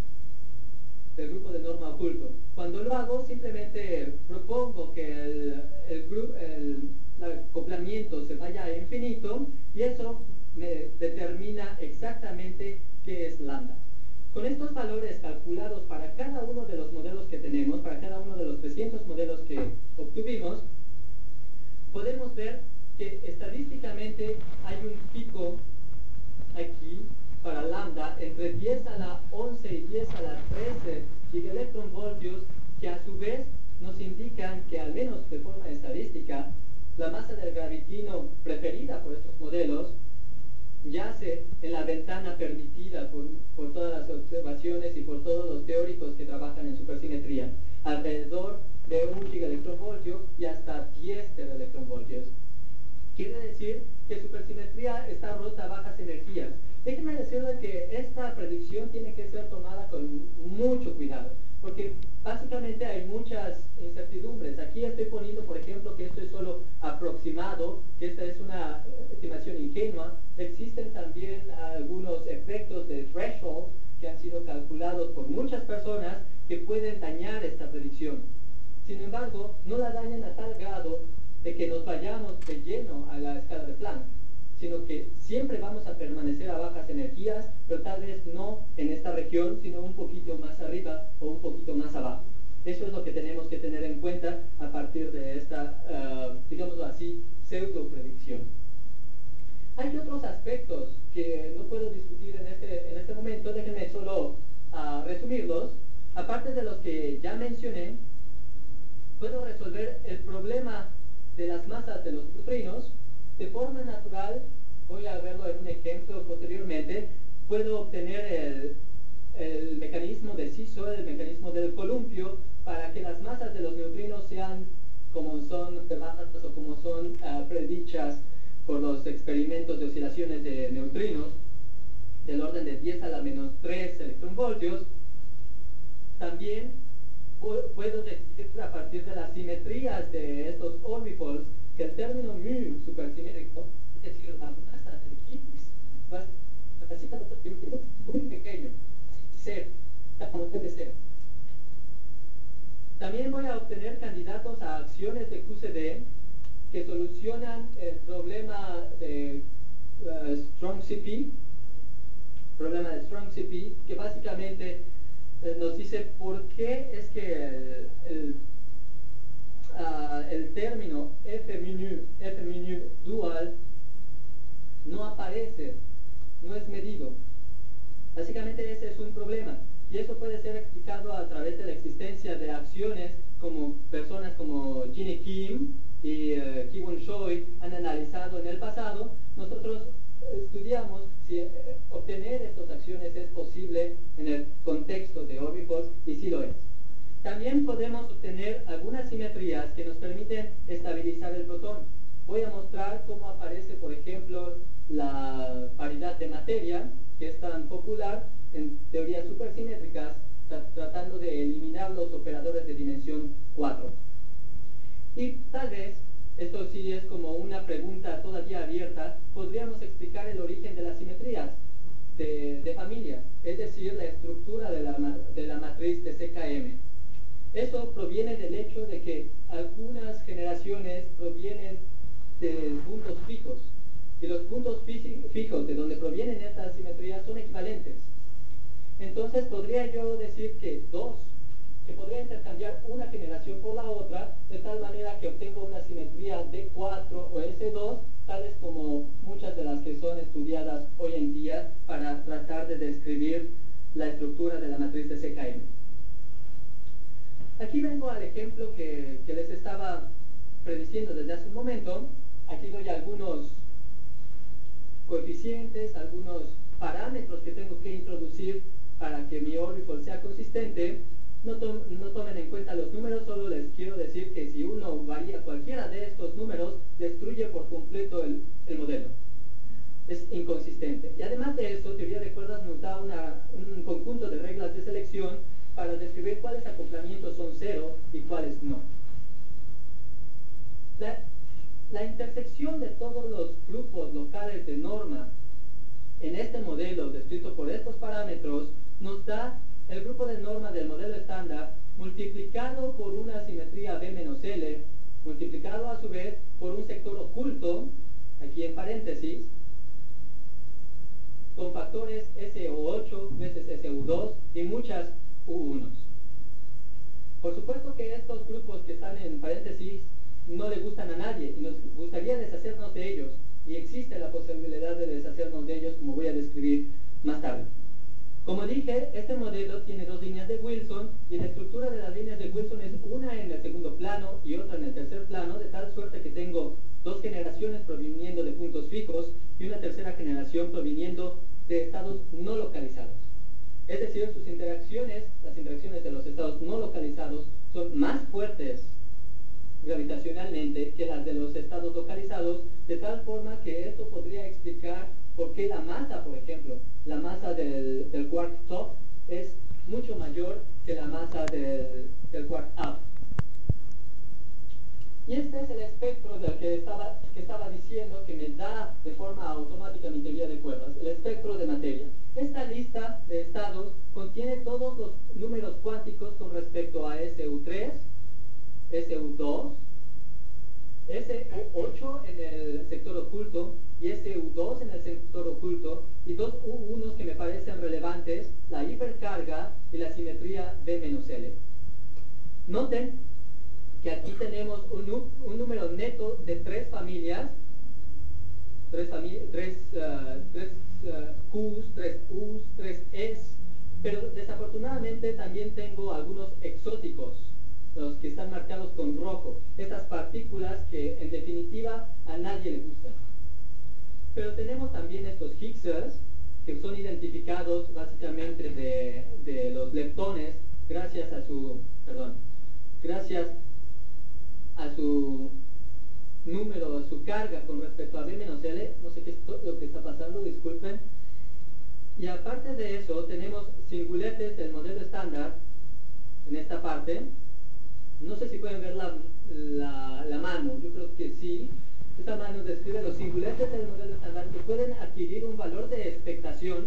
del grupo de norma oculto. Cuando lo hago, simplemente propongo que el, el, el, el acoplamiento se vaya a infinito y eso me determina exactamente qué es lambda. Con estos valores calculados para cada uno de los modelos que tenemos, para cada uno de los trescientos modelos que obtuvimos, podemos ver que estadísticamente hay un pico aquí para lambda entre diez a la once y diez a la trece gigaelectronvoltios, que a su vez nos indican que, al menos de forma estadística, la masa del gravitino preferida por estos modelos yace en la ventana permitida por, por todas las observaciones y por todos los teóricos que trabajan en supersimetría, alrededor de un gigaelectronvoltio y hasta diez teraelectronvoltios. Quiere decir que supersimetría está rota a bajas energías. Déjenme decirles que esta predicción tiene que ser tomada con mucho cuidado, porque básicamente hay muchas incertidumbres. Aquí estoy poniendo, por ejemplo, que esto es solo aproximado, que esta es una estimación ingenua. Existen también algunos efectos de threshold que han sido calculados por muchas personas que pueden dañar esta predicción. Sin embargo, no la dañan a tal grado de que nos vayamos de lleno a la escala de Planck, sino que siempre vamos a permanecer a bajas energías, pero tal vez no en esta región, sino un poquito más arriba o un poquito más abajo. Eso es lo que tenemos que tener en cuenta a partir de esta, uh, digámoslo así, pseudo predicción. Hay otros aspectos que no puedo discutir en este, en este momento, déjenme solo uh, resumirlos. Aparte de los que ya mencioné, puedo resolver el problema de las masas de los neutrinos de forma natural. Voy a verlo en un ejemplo posteriormente. Puedo obtener el, el mecanismo de Ciso, el mecanismo del columpio, para que las masas de los neutrinos sean como son observadas o como son uh, predichas por los experimentos de oscilaciones de neutrinos, del orden de diez a la menos tres electronvoltios. También puedo decir, a partir de las simetrías de estos orbifolds, que el término mu supersimétrico, es decir, la masa del Higgs, va a ser muy pequeño, cero, como debe ser. También voy a obtener candidatos a acciones de Q C D que solucionan el problema de uh, Strong C P, problema de Strong C P, que básicamente eh, nos dice por qué es que el, el, uh, el término F mu, F mu dual no aparece, no es medido. Básicamente ese es un problema, y eso puede ser explicado a través de la existencia de acciones como personas como Ginny Kim y uh, Ki-Won Choi han analizado en el pasado. Nosotros estudiamos si eh, obtener estas acciones es posible en el contexto de orbifolds, y sí lo es. También podemos obtener algunas simetrías que nos permiten estabilizar el protón. Voy a mostrar cómo aparece, por ejemplo, la paridad de materia, que es tan popular en teorías supersimétricas, tra tratando de eliminar los operadores de dimensión cuatro. Y tal vez, esto sí es como una pregunta todavía abierta, podríamos explicar el origen de las simetrías de, de familia, es decir, la estructura de la, de la matriz de C K M. Eso proviene del hecho de que algunas generaciones provienen de puntos fijos, y los puntos fijos de donde provienen estas simetrías son equivalentes. Entonces podría yo decir que dos, que podría intercambiar una generación por la otra, de tal manera que obtengo una simetría D cuatro o S dos, tales como muchas de las que son estudiadas hoy en día para tratar de describir la estructura de la matriz de C K M. Aquí vengo al ejemplo que, que les estaba prediciendo desde hace un momento. aquí doy algunos coeficientes, algunos parámetros que tengo que introducir para que mi orbifold sea consistente. No, to no tomen en cuenta los números, solo les quiero decir que si uno varía cualquiera de estos números, destruye por completo el, el modelo. Es inconsistente. Y además de eso, teoría de cuerdas nos da una, un conjunto de reglas de selección para describir cuáles acoplamientos son cero y cuáles no. La, la intersección de todos los grupos locales de norma en este modelo descrito por estos parámetros nos da el grupo de norma del modelo estándar multiplicado por una simetría B menos L, multiplicado a su vez por un sector oculto, aquí en paréntesis, con factores S O ocho veces S U dos y muchas U uno. Por supuesto que estos grupos que están en paréntesis no le gustan a nadie y nos gustaría deshacernos de ellos, y existe la posibilidad de deshacernos de ellos, como voy a describir más tarde. Como dije, este modelo tiene dos líneas de Wilson y la estructura de las líneas de Wilson es una en el segundo plano y otra en el tercer plano, de tal suerte que tengo dos generaciones proviniendo de puntos fijos y una tercera generación proviniendo de estados no localizados. Es decir, sus interacciones, las interacciones de los estados no localizados, son más fuertes gravitacionalmente que las de los estados localizados, de tal forma que esto podría explicar por qué la masa, por ejemplo, la masa del, del quark top es mucho mayor que la masa del, del quark up. Y este es el espectro del que estaba, que estaba diciendo que me da de forma automática mi teoría de cuerdas, el espectro de materia. Esta lista de estados contiene todos los números cuánticos con respecto a S U tres, S U dos, S U ocho en el sector oculto y S U dos en el sector oculto, y dos U uno que me parecen relevantes, la hipercarga y la simetría B menos L. Noten que aquí tenemos un, un número neto de tres familias, tres, fami tres, uh, tres uh, Qs, tres Us, tres Es, pero desafortunadamente también tengo algunos exóticos, los que están marcados con rojo, estas partículas que en definitiva a nadie le gustan. Pero tenemos también estos Higgses, que son identificados básicamente de, de los leptones gracias a su, perdón, gracias a su número, a su carga con respecto a B menos L. No sé qué es lo que está pasando, disculpen. Y aparte de eso, tenemos singuletes del modelo estándar en esta parte. No sé si pueden ver la, la, la mano, yo creo que sí. Esta mano describe los singuletes del modelo estándar que pueden adquirir un valor de expectación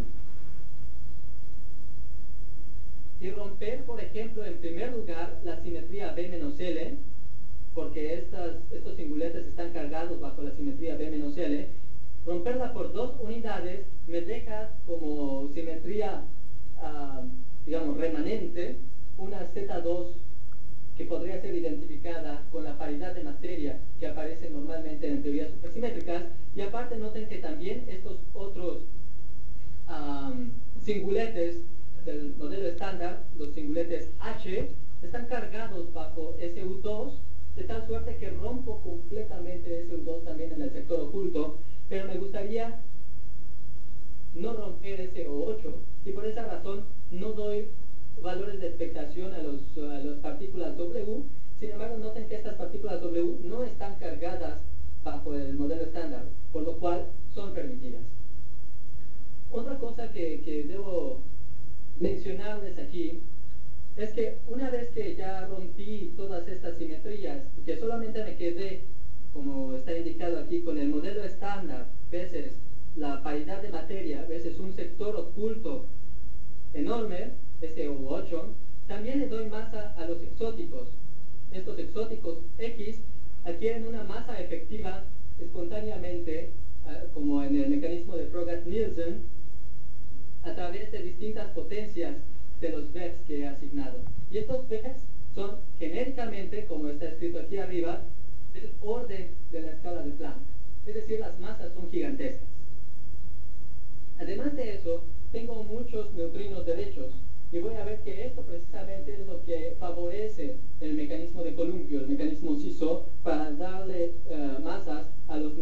y romper, por ejemplo, en primer lugar, la simetría B menos L, porque estas, estos singuletes están cargados bajo la simetría B menos L. Romperla por dos unidades me deja como simetría, uh, digamos, remanente, una Z dos que podría ser identificada con la paridad de materia que aparece normalmente en teorías supersimétricas. Y aparte noten que también estos otros um, singuletes del modelo estándar, los singuletes H, están cargados bajo S U dos, de tal suerte que rompo completamente S U dos también en el sector oculto, pero me gustaría no romper S O ocho, y por esa razón no doy valores de expectación a, los, a las partículas W. Sin embargo, noten que estas partículas W no están cargadas bajo el modelo estándar, por lo cual son permitidas. Otra cosa que, que debo mencionarles aquí es que una vez que ya rompí todas estas simetrías, que solamente me quedé, como está indicado aquí, con el modelo estándar, veces la paridad de materia, veces un sector oculto enorme, S O ocho, también le doy masa a los exóticos. Estos exóticos X adquieren una masa efectiva espontáneamente, como en el mecanismo de Froggatt-Nielsen, a través de distintas potencias de los V E Ps que he asignado. Y estos V E Ps son genéricamente, como está escrito aquí arriba, del orden de la escala de Planck. Es decir, las masas son gigantescas. Además de eso, tengo muchos neutrinos derechos, y voy a ver que esto precisamente es lo que favorece el mecanismo de columpio, el mecanismo SISO, para darle uh, masas a los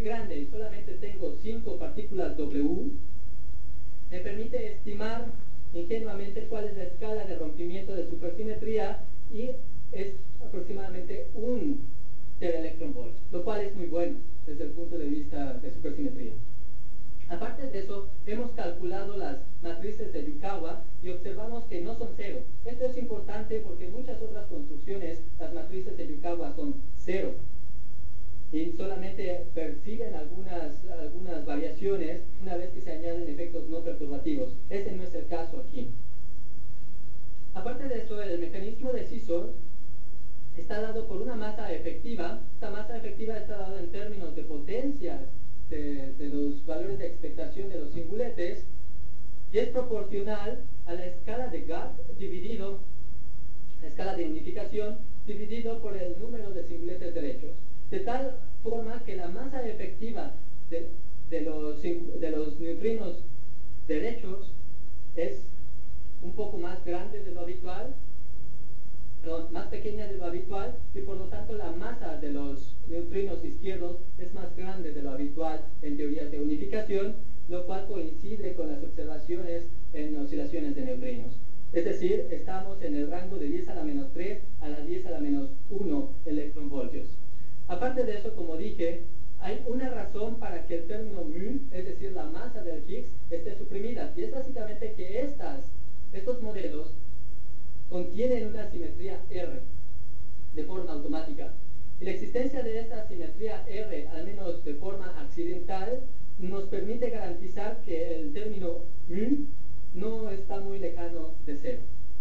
grande y solamente tengo cinco partículas W, me permite estimar ingenuamente cuál es la escala de rompimiento de supersimetría y es aproximadamente un teraelectronvolt, lo cual es muy bueno desde el punto de vista de supersimetría. Aparte de eso, hemos calculado las matrices de Yukawa y observamos que no son cero. Esto es importante porque en muchas otras construcciones las matrices de Yukawa son cero y solamente perciben algunas, algunas variaciones una vez que se añaden efectos no perturbativos. Ese no es el caso aquí. Aparte de eso, el mecanismo de Seesaw está dado por una masa efectiva. Esta masa efectiva está dada en términos de potencias de, de los valores de expectación de los singuletes y es proporcional a la escala de Gatt dividido, la escala de unificación, dividido por el número de singuletes derechos. De tal forma que la masa efectiva de, de, los, de los neutrinos derechos es un poco más grande de lo habitual, perdón, más pequeña de lo habitual, y por lo tanto la masa de los neutrinos izquierdos es más grande de lo habitual en teorías de unificación, lo cual coincide con las observaciones en oscilaciones de neutrinos. Es decir, estamos en el rango de diez a la menos tres a la diez a la menos uno electronvoltios. Aparte de eso, como dije, hay una razón para que el término mu, es decir, la masa del Higgs, esté suprimida, y es básicamente que estas, estos modelos contienen una simetría R de forma automática. Y la existencia de esta simetría R, al menos de forma accidental, nos permite garantizar que el término mu no está muy lejano de cero.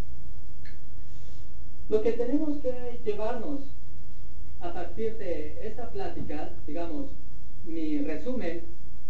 Lo que tenemos que llevarnos a partir de esta plática, digamos, mi resumen,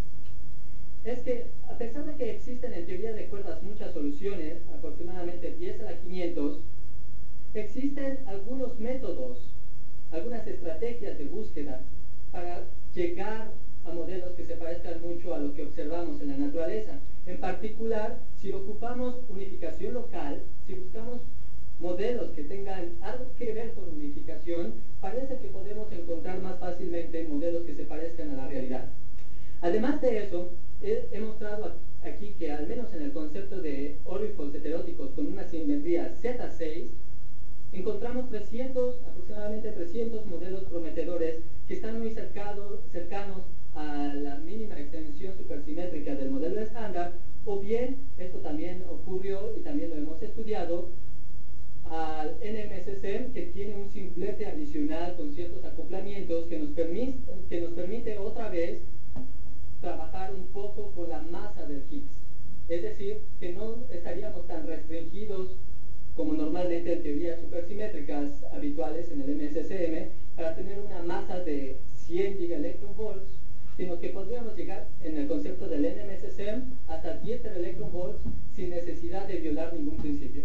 es que a pesar de que existen en teoría de cuerdas muchas soluciones, aproximadamente diez a la quinientos, existen algunos métodos, algunas estrategias de búsqueda para llegar a modelos que se parezcan mucho a lo que observamos en la naturaleza. En particular, si ocupamos unificación local, si buscamos modelos que tengan algo que ver con unificación, parece que podemos encontrar más fácilmente modelos que se parezcan a la realidad. Además de eso, he, he mostrado aquí que al menos en el concepto de órbitos heteróticos con una simetría Z seis, encontramos trescientos, aproximadamente trescientos modelos prometedores que están muy cercado, cercanos a la mínima extensión supersimétrica del modelo estándar, o bien, esto también ocurrió y también lo hemos estudiado, al N M S S M, que tiene un singulete adicional con ciertos acoplamientos que nos, permite, que nos permite otra vez trabajar un poco con la masa del Higgs. Es decir, que no estaríamos tan restringidos como normalmente en teorías supersimétricas habituales en el M S S M, para tener una masa de cien gigaelectronvolts, sino que podríamos llegar en el concepto del N M S S M hasta diez teraelectronvolts sin necesidad de violar ningún principio.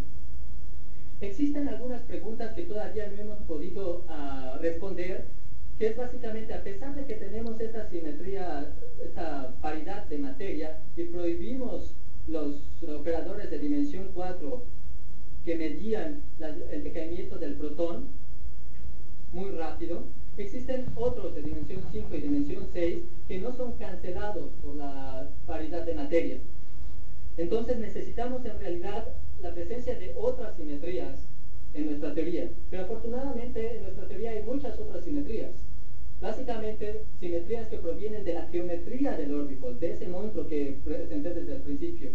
Existen algunas preguntas que todavía no hemos podido uh, responder, que es básicamente, a pesar de que tenemos esta simetría, esta paridad de materia, y prohibimos los operadores de dimensión cuatro que medían la, el decaimiento del protón muy rápido, existen otros de dimensión cinco y dimensión seis que no son cancelados por la paridad de materia. Entonces necesitamos en realidad la presencia de otras simetrías en nuestra teoría, pero afortunadamente en nuestra teoría hay muchas otras simetrías, básicamente simetrías que provienen de la geometría del órbito, de ese monstruo que presenté desde el principio.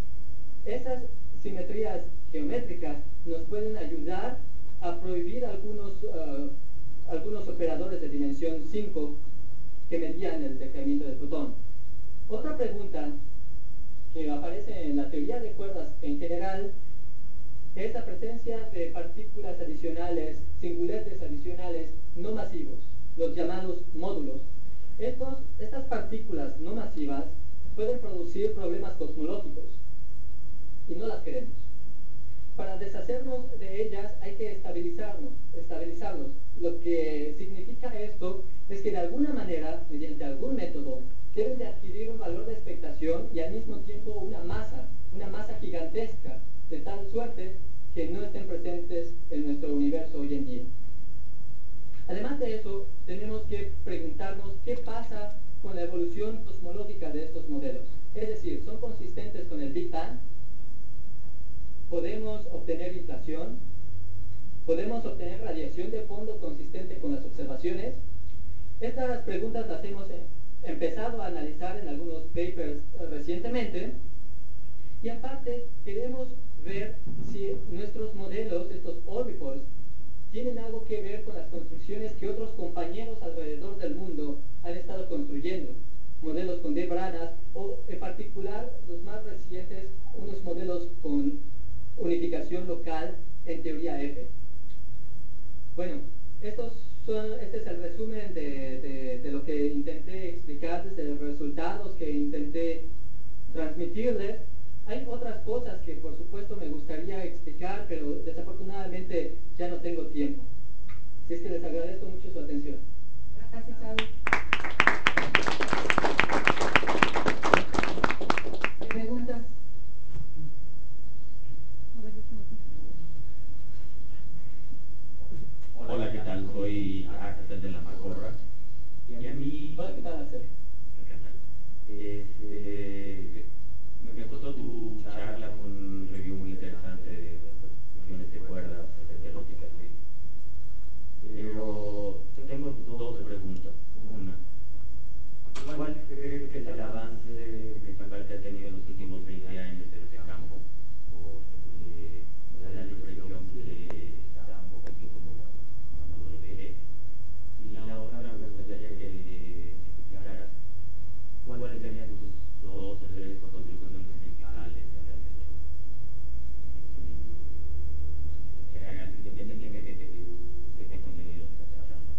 Esas simetrías geométricas nos pueden ayudar a prohibir algunos, uh, algunos operadores de dimensión cinco que medían el decaimiento del protón. Otra pregunta que aparece en la teoría de cuerdas en general es la presencia de partículas adicionales, singuletes adicionales no masivos, los llamados módulos. Estos, estas partículas no masivas pueden producir problemas cosmológicos y no las queremos. Para deshacernos de ellas hay que estabilizarnos, estabilizarlos. Lo que significa esto es que de alguna manera, mediante algún método, deben de adquirir un valor de expectación y al mismo tiempo una masa, una masa gigantesca, de tal suerte que no estén presentes en nuestro universo hoy en día. Además de eso, tenemos que preguntarnos qué pasa con distribución cosmológica de estos modelos. Es decir, son consistentes con el Big Bang, podemos obtener inflación, podemos obtener radiación de fondo consistente con las observaciones. Estas preguntas las hemos empezado a analizar en algunos papers recientemente, y en parte queremos ver si nuestros modelos, estos orbitals, tienen algo que ver con las construcciones que otros compañeros alrededor del mundo han estado construyendo. Modelos con D. branas o, en particular, los más recientes, unos modelos con unificación local en teoría F. Bueno, estos son, este es el resumen de, de, de lo que intenté explicarles, de los resultados que intenté transmitirles. Hay otras cosas que por supuesto me gustaría explicar, pero desafortunadamente ya no tengo tiempo. Así es que les agradezco mucho su atención. Gracias, Saúl. ¿Preguntas? Hola, ¿qué tal? Soy Axel de la Macorra. Y a mí... Hola, ¿qué tal, Axel? ¿Qué tal? Este, me gustó tu charla, fue un review muy interesante de cuestiones de cuerdas heteróticas. Pero tengo dos preguntas. Una, ¿cuál crees que es el avance principal que ha tenido en los últimos veinte años en este campo? Porque me da la impresión que está un poquito como cuando lo dejé. Y la otra, me gustaría que explicaras cuáles serían tus dos o tres contribuciones principales que has hecho independientemente de qué contenido estás echando.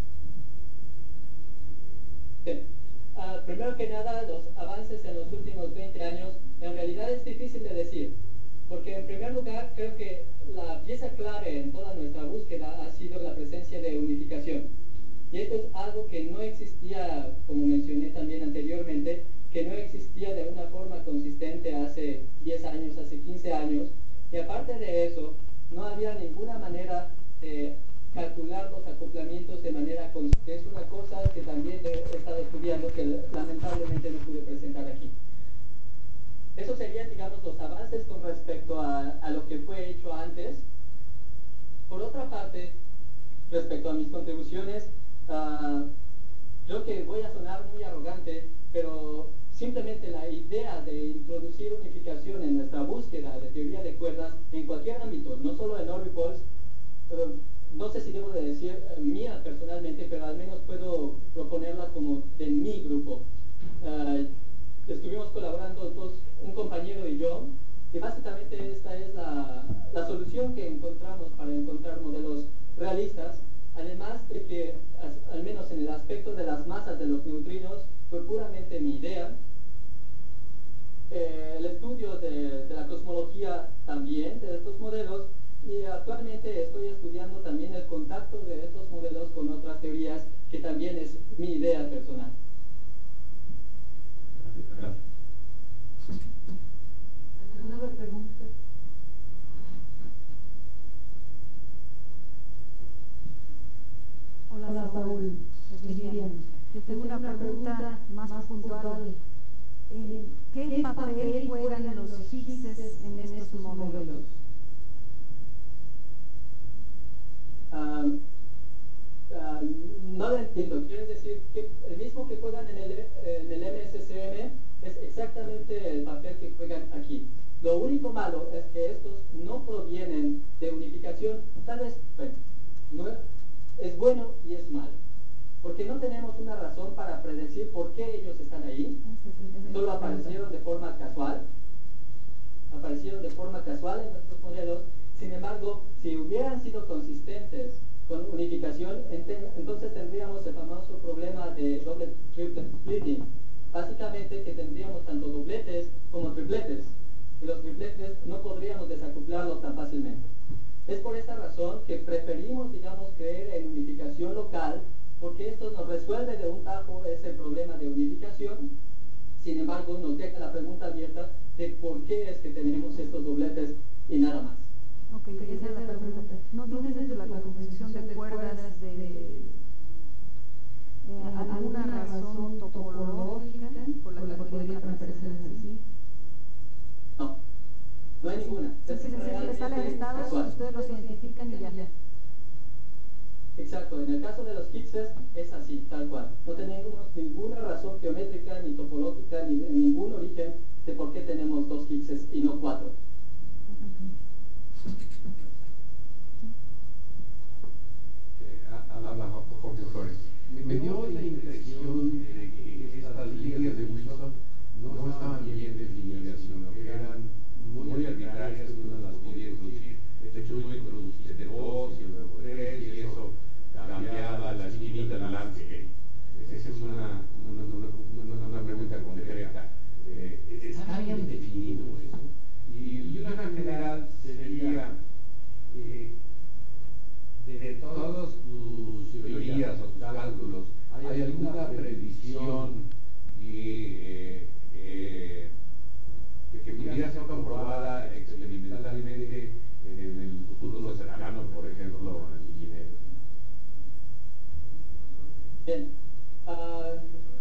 Sí. Uh, primero que nada, los avances en los últimos veinte años en realidad es difícil de decir, porque en primer lugar creo que la pieza clave en toda nuestra búsqueda ha sido la presencia de unificación. Y esto es algo que no existía, como mencioné también anteriormente, que no existía de una forma consistente hace diez años, hace quince años. Y aparte de eso, no había ninguna manera de calcular los acoplamientos de manera consistente. Es una cosa que también he estado estudiando que lamentablemente no pude presentar aquí. Eso serían, digamos, los avances con respecto a, a lo que fue hecho antes. Por otra parte, respecto a mis contribuciones, uh, creo que voy a sonar muy arrogante, pero simplemente la idea de introducir unificación en nuestra búsqueda de teoría de cuerdas en cualquier ámbito, no solo en orbitals, uh, no sé si debo de decir uh, mía personalmente, pero al menos puedo proponerla como de mi grupo. Uh, estuvimos colaborando dos, un compañero y yo, y básicamente esta es la, la solución que encontramos para encontrar modelos realistas, además de que, al menos en el aspecto de las masas de los neutrinos, fue puramente mi idea. Eh, el estudio de, de la cosmología también de estos modelos, y actualmente estoy estudiando también el contacto de estos modelos con otras teorías, que también es mi idea personal. Gracias. ¿Alguna otra pregunta? Hola, Hola, Saúl. Saúl. Miriam. Yo tengo una pregunta más puntual. Eh, ¿Qué papel juegan los Higgses en estos modelos? Uh, uh, no lo entiendo. ¿Quieres decir que el mismo que juegan en el, en el M S C M es exactamente el papel que juegan aquí? Lo único malo es que estos no provienen de unificación. Tal vez, bueno, no, es bueno y es malo, porque no tenemos una razón para predecir por qué ellos están ahí. Solo aparecieron de forma casual, aparecieron de forma casual en nuestros modelos. Sin embargo, si hubieran sido consistentes con unificación, entonces tendríamos el famoso problema de doble triple splitting. Básicamente que tendríamos tanto dobletes como tripletes, y los tripletes no podríamos desacoplarlos tan fácilmente. Es por esta razón que preferimos, digamos, creer en unificación local, porque esto nos resuelve de un tajo ese problema de unificación. Sin embargo, nos deja la pregunta abierta de por qué es que tenemos estos dobletes y nada más. Ok, okay, esa es la pregunta. ¿No tienes de la composición de cuerdas de eh, alguna razón topológica lógica, ni topológica, ni de ningún origen de por qué tenemos dos Higgses y no cuatro. Habla Jorge Flores. Me dio la impresión de que estas líneas de Wilson no estaban bien definidas, sino que eran muy arbitrarias, que uno las podía introducir. De hecho, tú introduciste dos y luego tres, y eso cambiaba la esquinita del landscape. Esa es una, una, una, una pregunta concreta. Eh, ¿Está bien definido eso? Y una general sería, eh, de todas tus teorías o tus cálculos, ¿hay alguna previsión que, eh, que, que pudiera ser comprobada experimentalmente en el futuro cercano, por ejemplo, en Ginebra? Bien. Uh,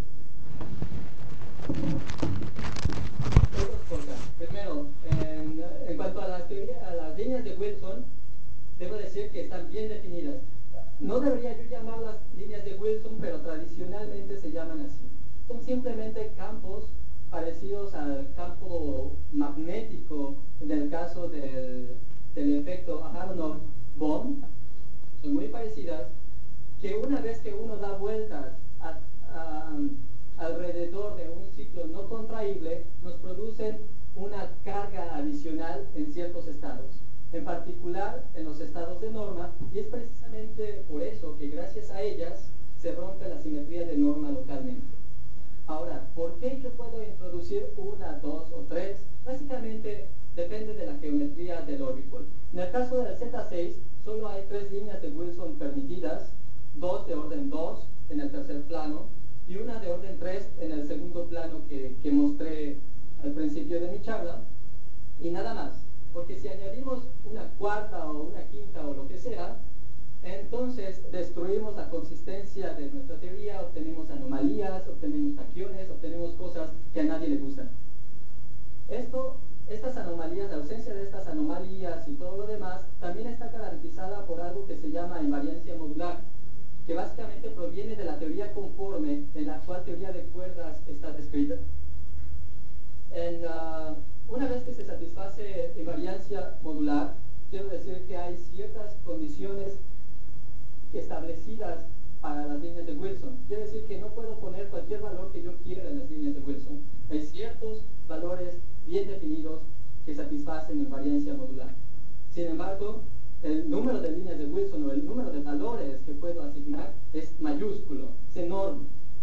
dos cosas. Primero, en, en cuanto a las, teorías, a las líneas de Wilson, debo decir que están bien definidas. No debería yo llamarlas líneas de Wilson, pero tradicionalmente se llaman así. Son simplemente campos parecidos al campo magnético en el caso del, del efecto Aharonov-Bohm. Son muy parecidas, que una vez que uno da vueltas a, a, alrededor de un ciclo no contraíble, nos producen una carga adicional en ciertos estados, en particular en los estados de norma, y es precisamente por eso que gracias a ellas se rompe la simetría de norma localmente. Ahora, ¿por qué yo puedo introducir una, dos o tres? Básicamente depende de la geometría del orbicol. En el caso del Z seis, solo hay tres líneas de Wilson permitidas, dos de orden dos en el tercer plano y una de orden tres en el segundo plano que, que mostré al principio de mi charla, y nada más. Porque si añadimos una cuarta o una quinta o lo que sea, entonces destruimos la consistencia de nuestra teoría, obtenemos anomalías, obtenemos taquiones, obtenemos cosas que a nadie le gustan. Esto, estas anomalías, la ausencia de estas anomalías y todo lo demás, también está garantizada por algo que se llama invariancia modular, que básicamente proviene de la teoría conforme en la actual teoría de cuerdas está descrita. En, uh, una vez que se satisface invariancia modular, quiero decir que hay ciertas condiciones establecidas para las líneas de Wilson. Quiere decir que no puedo poner cualquier valor que yo quiera en las líneas de Wilson. Hay ciertos valores bien definidos que satisfacen invariancia modular. Sin embargo, el número de líneas de Wilson o el número de valores que puedo asignar es mayúsculo, es enorme.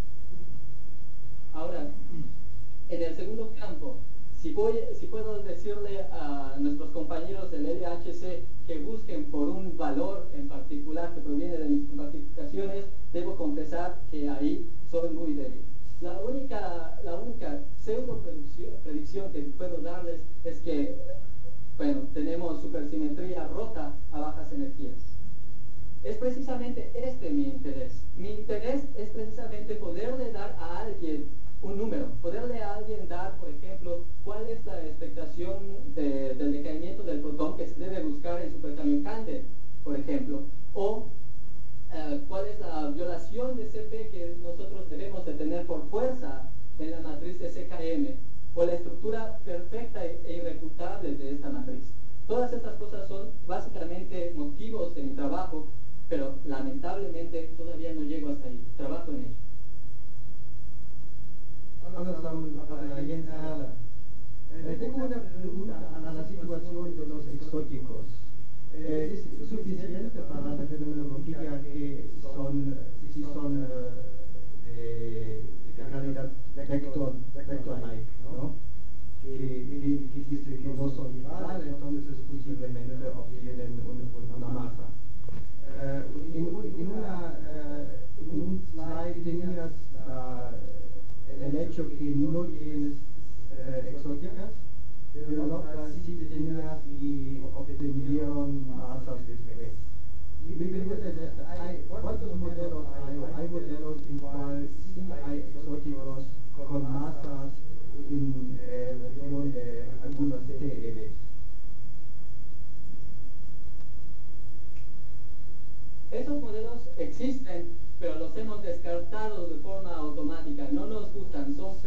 Ahora, en el segundo campo, si, voy, si puedo decirle a nuestros compañeros del L H C que busquen por un valor en particular que proviene de mis cuantificaciones, debo confesar que ahí soy muy débil. La única, la única pseudo predicción que puedo darles es que, bueno, tenemos supersimetría rota a bajas energías. Es precisamente este mi interés. Mi interés es precisamente poderle dar a alguien un número, poderle a alguien dar, por ejemplo, cuál es la expectación de, del decaimiento del protón que se debe buscar en Super-Kamiokande, por ejemplo, o uh, cuál es la violación de C P que nosotros debemos de tener por fuerza en la matriz de C K M, o la estructura perfecta e irrefutable de esta matriz. Todas estas cosas son básicamente motivos de mi trabajo, pero lamentablemente todavía no llego hasta ahí. Trabajo en ello. Hola Saúl, habla Jens Erler. Eh, tengo una pregunta a la situación de los exóticos. Eh, ¿Es suficiente para la fenomenología que son, si son uh, de, de calidad vector, vector-like, ¿no? Que, que, que dice que no son chiral, entonces posiblemente obtienen un, una masa. Uh, en, en, una, uh, en un slide tenías la, el hecho que no tienes uh, exóticas, pero en otra sí tenías y obtenieron masas después. Mi pregunta es esta, ¿hay, ¿cuántos modelos hay? ¿Hay modelos en cual sí hay exóticos con masas en eh, región de algunos T Ls? Esos modelos existen, pero los hemos descartado de forma automática. No nos gustan, son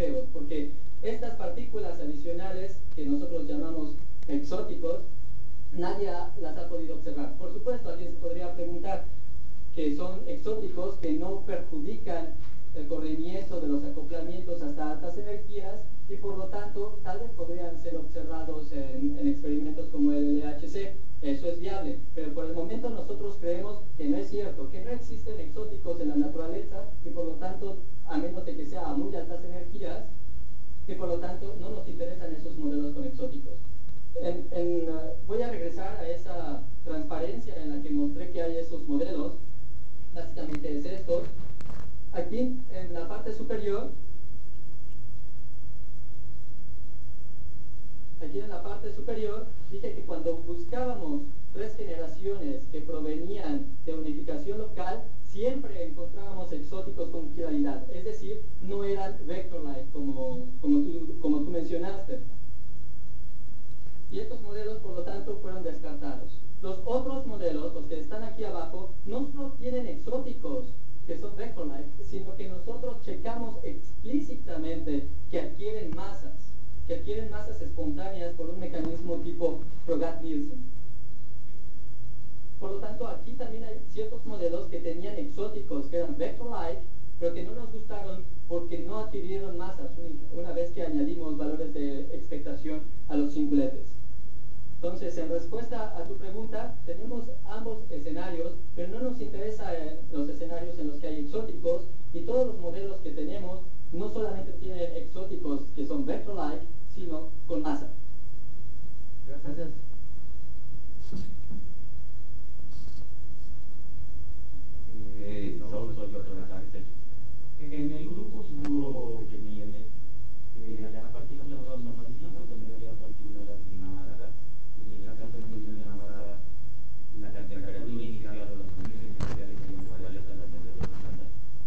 nadie ha- las ha podido observar. Por supuesto, alguien se podría preguntar que son exóticos, que no perjudican el corrimiento de los acoplamientos hasta altas energías y por lo tanto tal vez podrían ser observados en, en experimentos como el L H C. Eso es viable, pero por el momento nosotros creemos que no es cierto, que no existen exóticos en la naturaleza y por lo tanto, a menos de que sea a muy altas energías, y por lo tanto no nos interesan esos modelos con exóticos. En, en, uh, voy a regresar a esa transparencia en la que mostré que hay esos modelos. Básicamente es esto. Aquí en la parte superior, aquí en la parte superior dije que cuando buscábamos tres generaciones que provenían de unificación local, siempre encontrábamos exóticos con claridad, es decir, no eran vector-like como, como, tú, como tú mencionaste. Y estos modelos, por lo tanto, fueron descartados. Los otros modelos, los que están aquí abajo, no solo tienen exóticos que son vector-like, sino que nosotros checamos explícitamente que adquieren masas, que adquieren masas espontáneas por un mecanismo tipo Frogat-Nielsen. Por lo tanto, aquí también hay ciertos modelos que tenían exóticos, que eran vector-like, pero que no nos gustaron porque no adquirieron masas una vez que añadimos valores de expectación a los singuletes. Entonces, en respuesta a tu pregunta, tenemos ambos escenarios, pero no nos interesan los escenarios en los que hay exóticos, y todos los modelos que tenemos no solamente tienen exóticos que son vector-like, sino con masa. Gracias. Eh, Saúl, soy otra vez Axel. En el grupo oscuro que viene, eh, las partículas son masivas o tendrían partículas sin masa, y en el caso de que tenga masa, la temperatura inicial o las condiciones iniciales serían iguales a las de los estándar.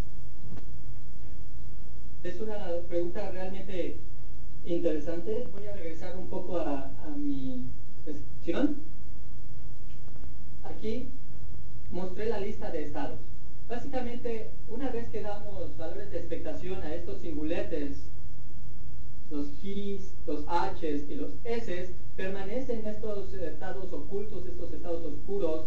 Es una pregunta realmente interesante. Voy a regresar un poco a, a mi presentación. Aquí mostré la lista de estados. Básicamente, una vez que damos valores de expectación a estos singuletes, los G's, los H's y los S's, permanecen estos estados ocultos, estos estados oscuros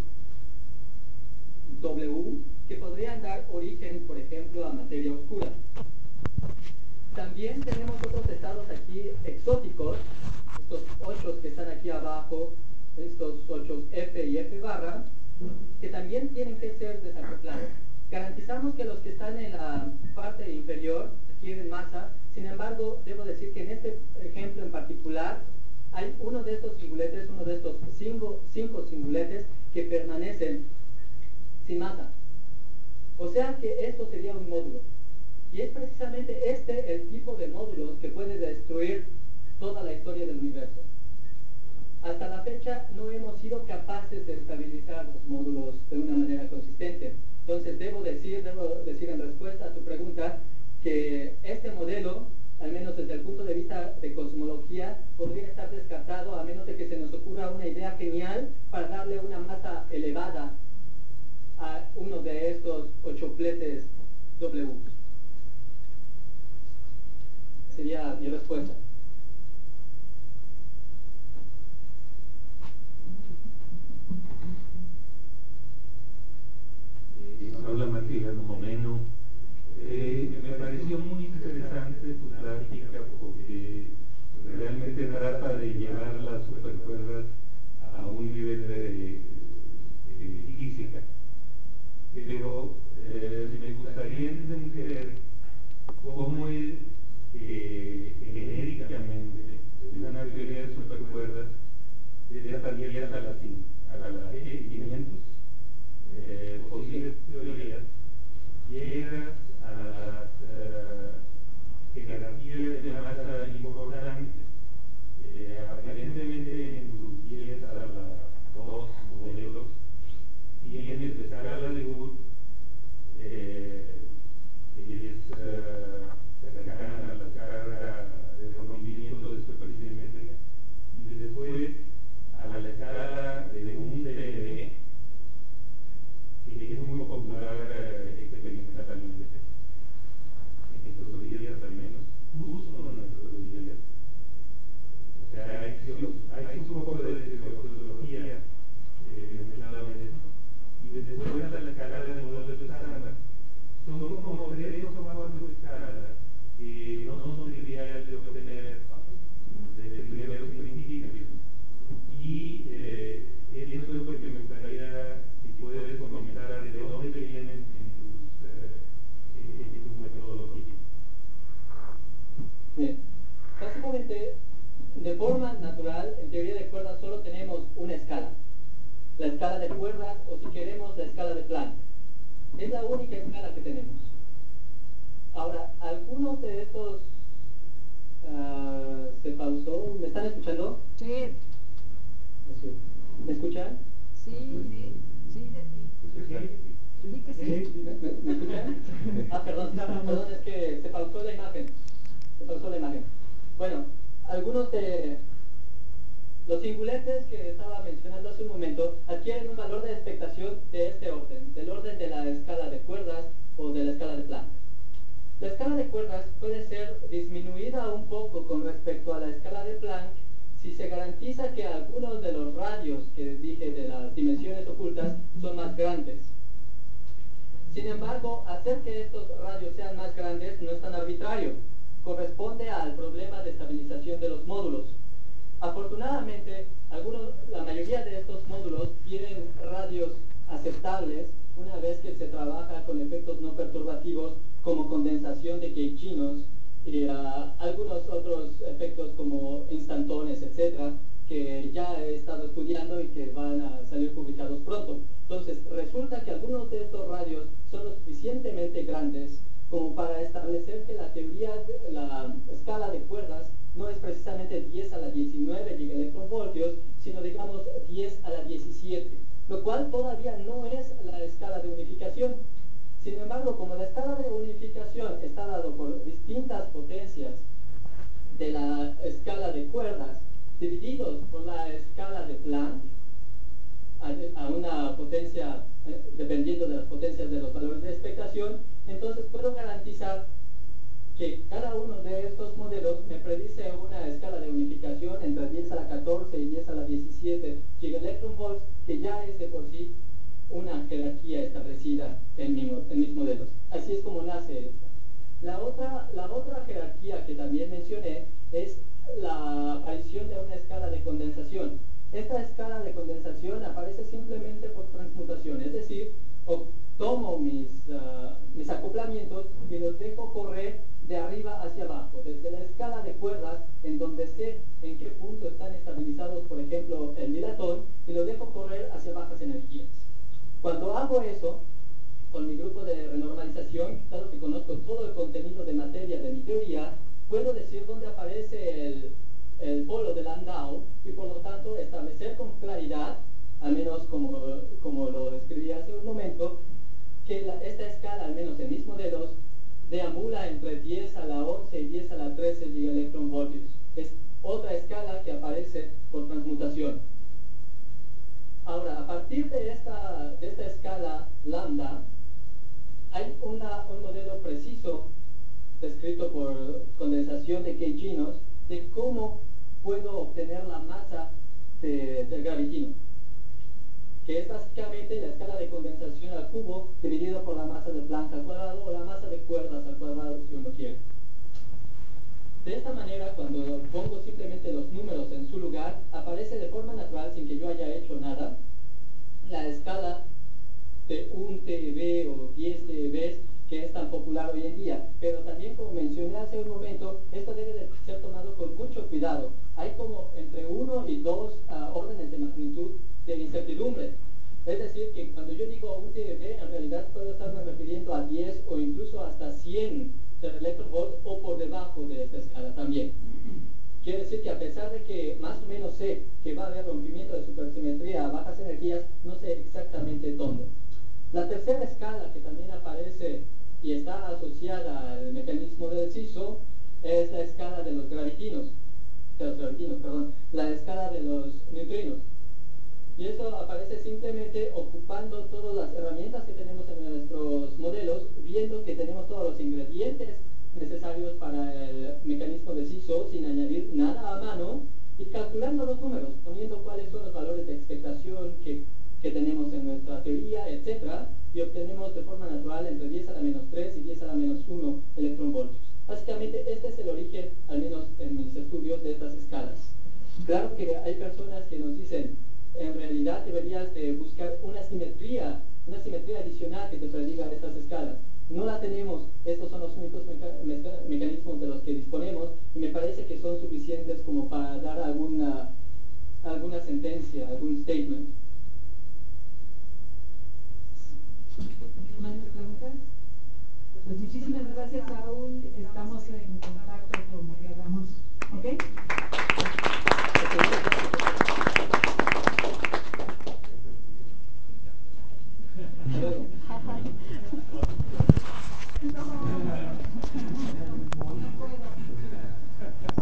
W, que podrían dar origen, por ejemplo, a materia oscura. También tenemos otros estados aquí exóticos, estos ocho que están aquí abajo, estos ocho F y F barra, que también tienen que ser desacoplados. Garantizamos que los que están en la parte inferior adquieren masa, sin embargo, debo decir que en este ejemplo en particular, hay uno de estos singuletes, uno de estos cinco, cinco singuletes que permanecen sin masa. O sea que esto sería un módulo. Y es precisamente este el tipo de módulos que puede destruir toda la historia del universo. Hasta la fecha no hemos sido capaces de estabilizar los módulos de una manera consistente. Entonces debo decir, debo decir en respuesta a tu pregunta que este modelo, al menos desde el punto de vista de cosmología, podría estar descartado a menos de que se nos ocurra una idea genial para darle una masa elevada a uno de estos ochopletes W. Sería mi respuesta. Eh, habla Matías Moreno. Eh, me pareció muy interesante tu plática porque realmente trata de llevar las supercuerdas a un nivel de, de física. Pero eh, me gustaría entender cómo es que genéricamente forma natural, en teoría de cuerdas, solo tenemos una escala. La escala de cuerdas, o si queremos, la escala de Planck. Es la única escala que tenemos. Ahora, algunos de estos... Uh, ¿se pausó? ¿Me están escuchando? Sí. ¿Me escuchan? Sí, sí, sí, de ti. Sí que sí. ¿Me, me, ¿me escuchan? Ah, perdón, perdón, es que se pausó la imagen. Se pausó la imagen. Bueno, algunos de los singuletes que estaba mencionando hace un momento adquieren un valor de expectación de este orden, del orden de la escala de cuerdas o de la escala de Planck. La escala de cuerdas puede ser disminuida un poco con respecto a la escala de Planck si se garantiza que algunos de los radios que dije de las dimensiones ocultas son más grandes. Sin embargo, hacer que estos radios sean más grandes no es tan arbitrario. Corresponde al problema de estabilización de los módulos. Afortunadamente, algunos, la mayoría de estos módulos tienen radios aceptables una vez que se trabaja con efectos no perturbativos como condensación de queichinos y uh, algunos otros efectos como instantones, etcétera, que ya he estado estudiando y que van a salir publicados pronto. Entonces, resulta que algunos de estos radios son lo suficientemente grandes como para establecer que la teoría, de, la escala de cuerdas no es precisamente diez a la diecinueve gigaelectronvoltios, sino digamos diez a la diecisiete, lo cual todavía no es la escala de unificación. Sin embargo, como la escala de unificación está dado por distintas potencias de la escala de cuerdas, divididos por la escala de Planck, a una potencia, eh, dependiendo de las potencias de los valores de expectación, entonces puedo garantizar que cada uno de estos modelos me predice una escala de unificación entre diez a la catorce y diez a la diecisiete gigaelectronvolts, que ya es de por sí una jerarquía establecida en, mi, en mis modelos. Así es como nace esta. La otra, la otra jerarquía que también mencioné es la aparición de una escala de condensación. Esta escala de condensación aparece simplemente por transmutación, es decir, tomo mis, uh, mis acoplamientos y los dejo correr de arriba hacia abajo, desde la escala de cuerdas, en donde sé en qué punto están estabilizados, por ejemplo, el dilatón, y los dejo correr hacia bajas energías. Cuando hago eso, con mi grupo de renormalización, dado que conozco todo el contenido de materia de mi teoría, puedo decir dónde aparece el, el polo de Landau y por lo tanto establecer con claridad, al menos como, como lo describí hace un momento, que la, esta escala, al menos en mis modelos, deambula entre diez a la once y diez a la trece gigaelectronvoltios. Es otra escala que aparece por transmutación. Ahora, a partir de esta, de esta escala lambda, hay una, un modelo preciso, descrito por condensación de queichinos, de cómo puedo obtener la masa de, del gravitino, que es básicamente la escala de condensación al cubo dividido por la masa de Planck al cuadrado o la masa de cuerdas al cuadrado, si uno quiere. De esta manera, cuando pongo simplemente los números en su lugar, aparece de forma natural, sin que yo haya hecho nada, la escala de un T E V o diez T E Vs que es tan popular hoy en día. Pero también, como mencioné hace un momento, esto debe de ser tomado con mucho cuidado. Hay como entre uno y dos uh, órdenes de magnitud de incertidumbre. Es decir, que cuando yo digo un T E V, en realidad puedo estarme refiriendo a diez o incluso hasta cien electronvolts o por debajo de esta escala también. Quiere decir que a pesar de que más o menos sé que va a haber rompimiento de supersimetría a bajas energías, no sé exactamente dónde. La tercera escala que también aparece y está asociada al mecanismo del C I S O es la escala de los gravitinos, de los gravitinos, perdón, la escala de los neutrinos. Y eso aparece simplemente ocupando todas las herramientas que tenemos en nuestros modelos, viendo que tenemos todos los ingredientes necesarios para el mecanismo de C I S O sin añadir nada a mano y calculando los números, poniendo cuáles son los valores de expectación que, que tenemos en nuestra teoría, etcétera, y obtenemos de forma natural entre diez a la menos tres y diez a la menos uno electronvoltios. Básicamente este es el origen, al menos en mis estudios, de estas escalas. Claro que hay personas que nos dicen, en realidad deberías de buscar una simetría, una simetría adicional que te prediga estas escalas. No la tenemos, estos son los únicos meca meca mecanismos de los que disponemos y me parece que son suficientes como para dar alguna sentencia, algún statement,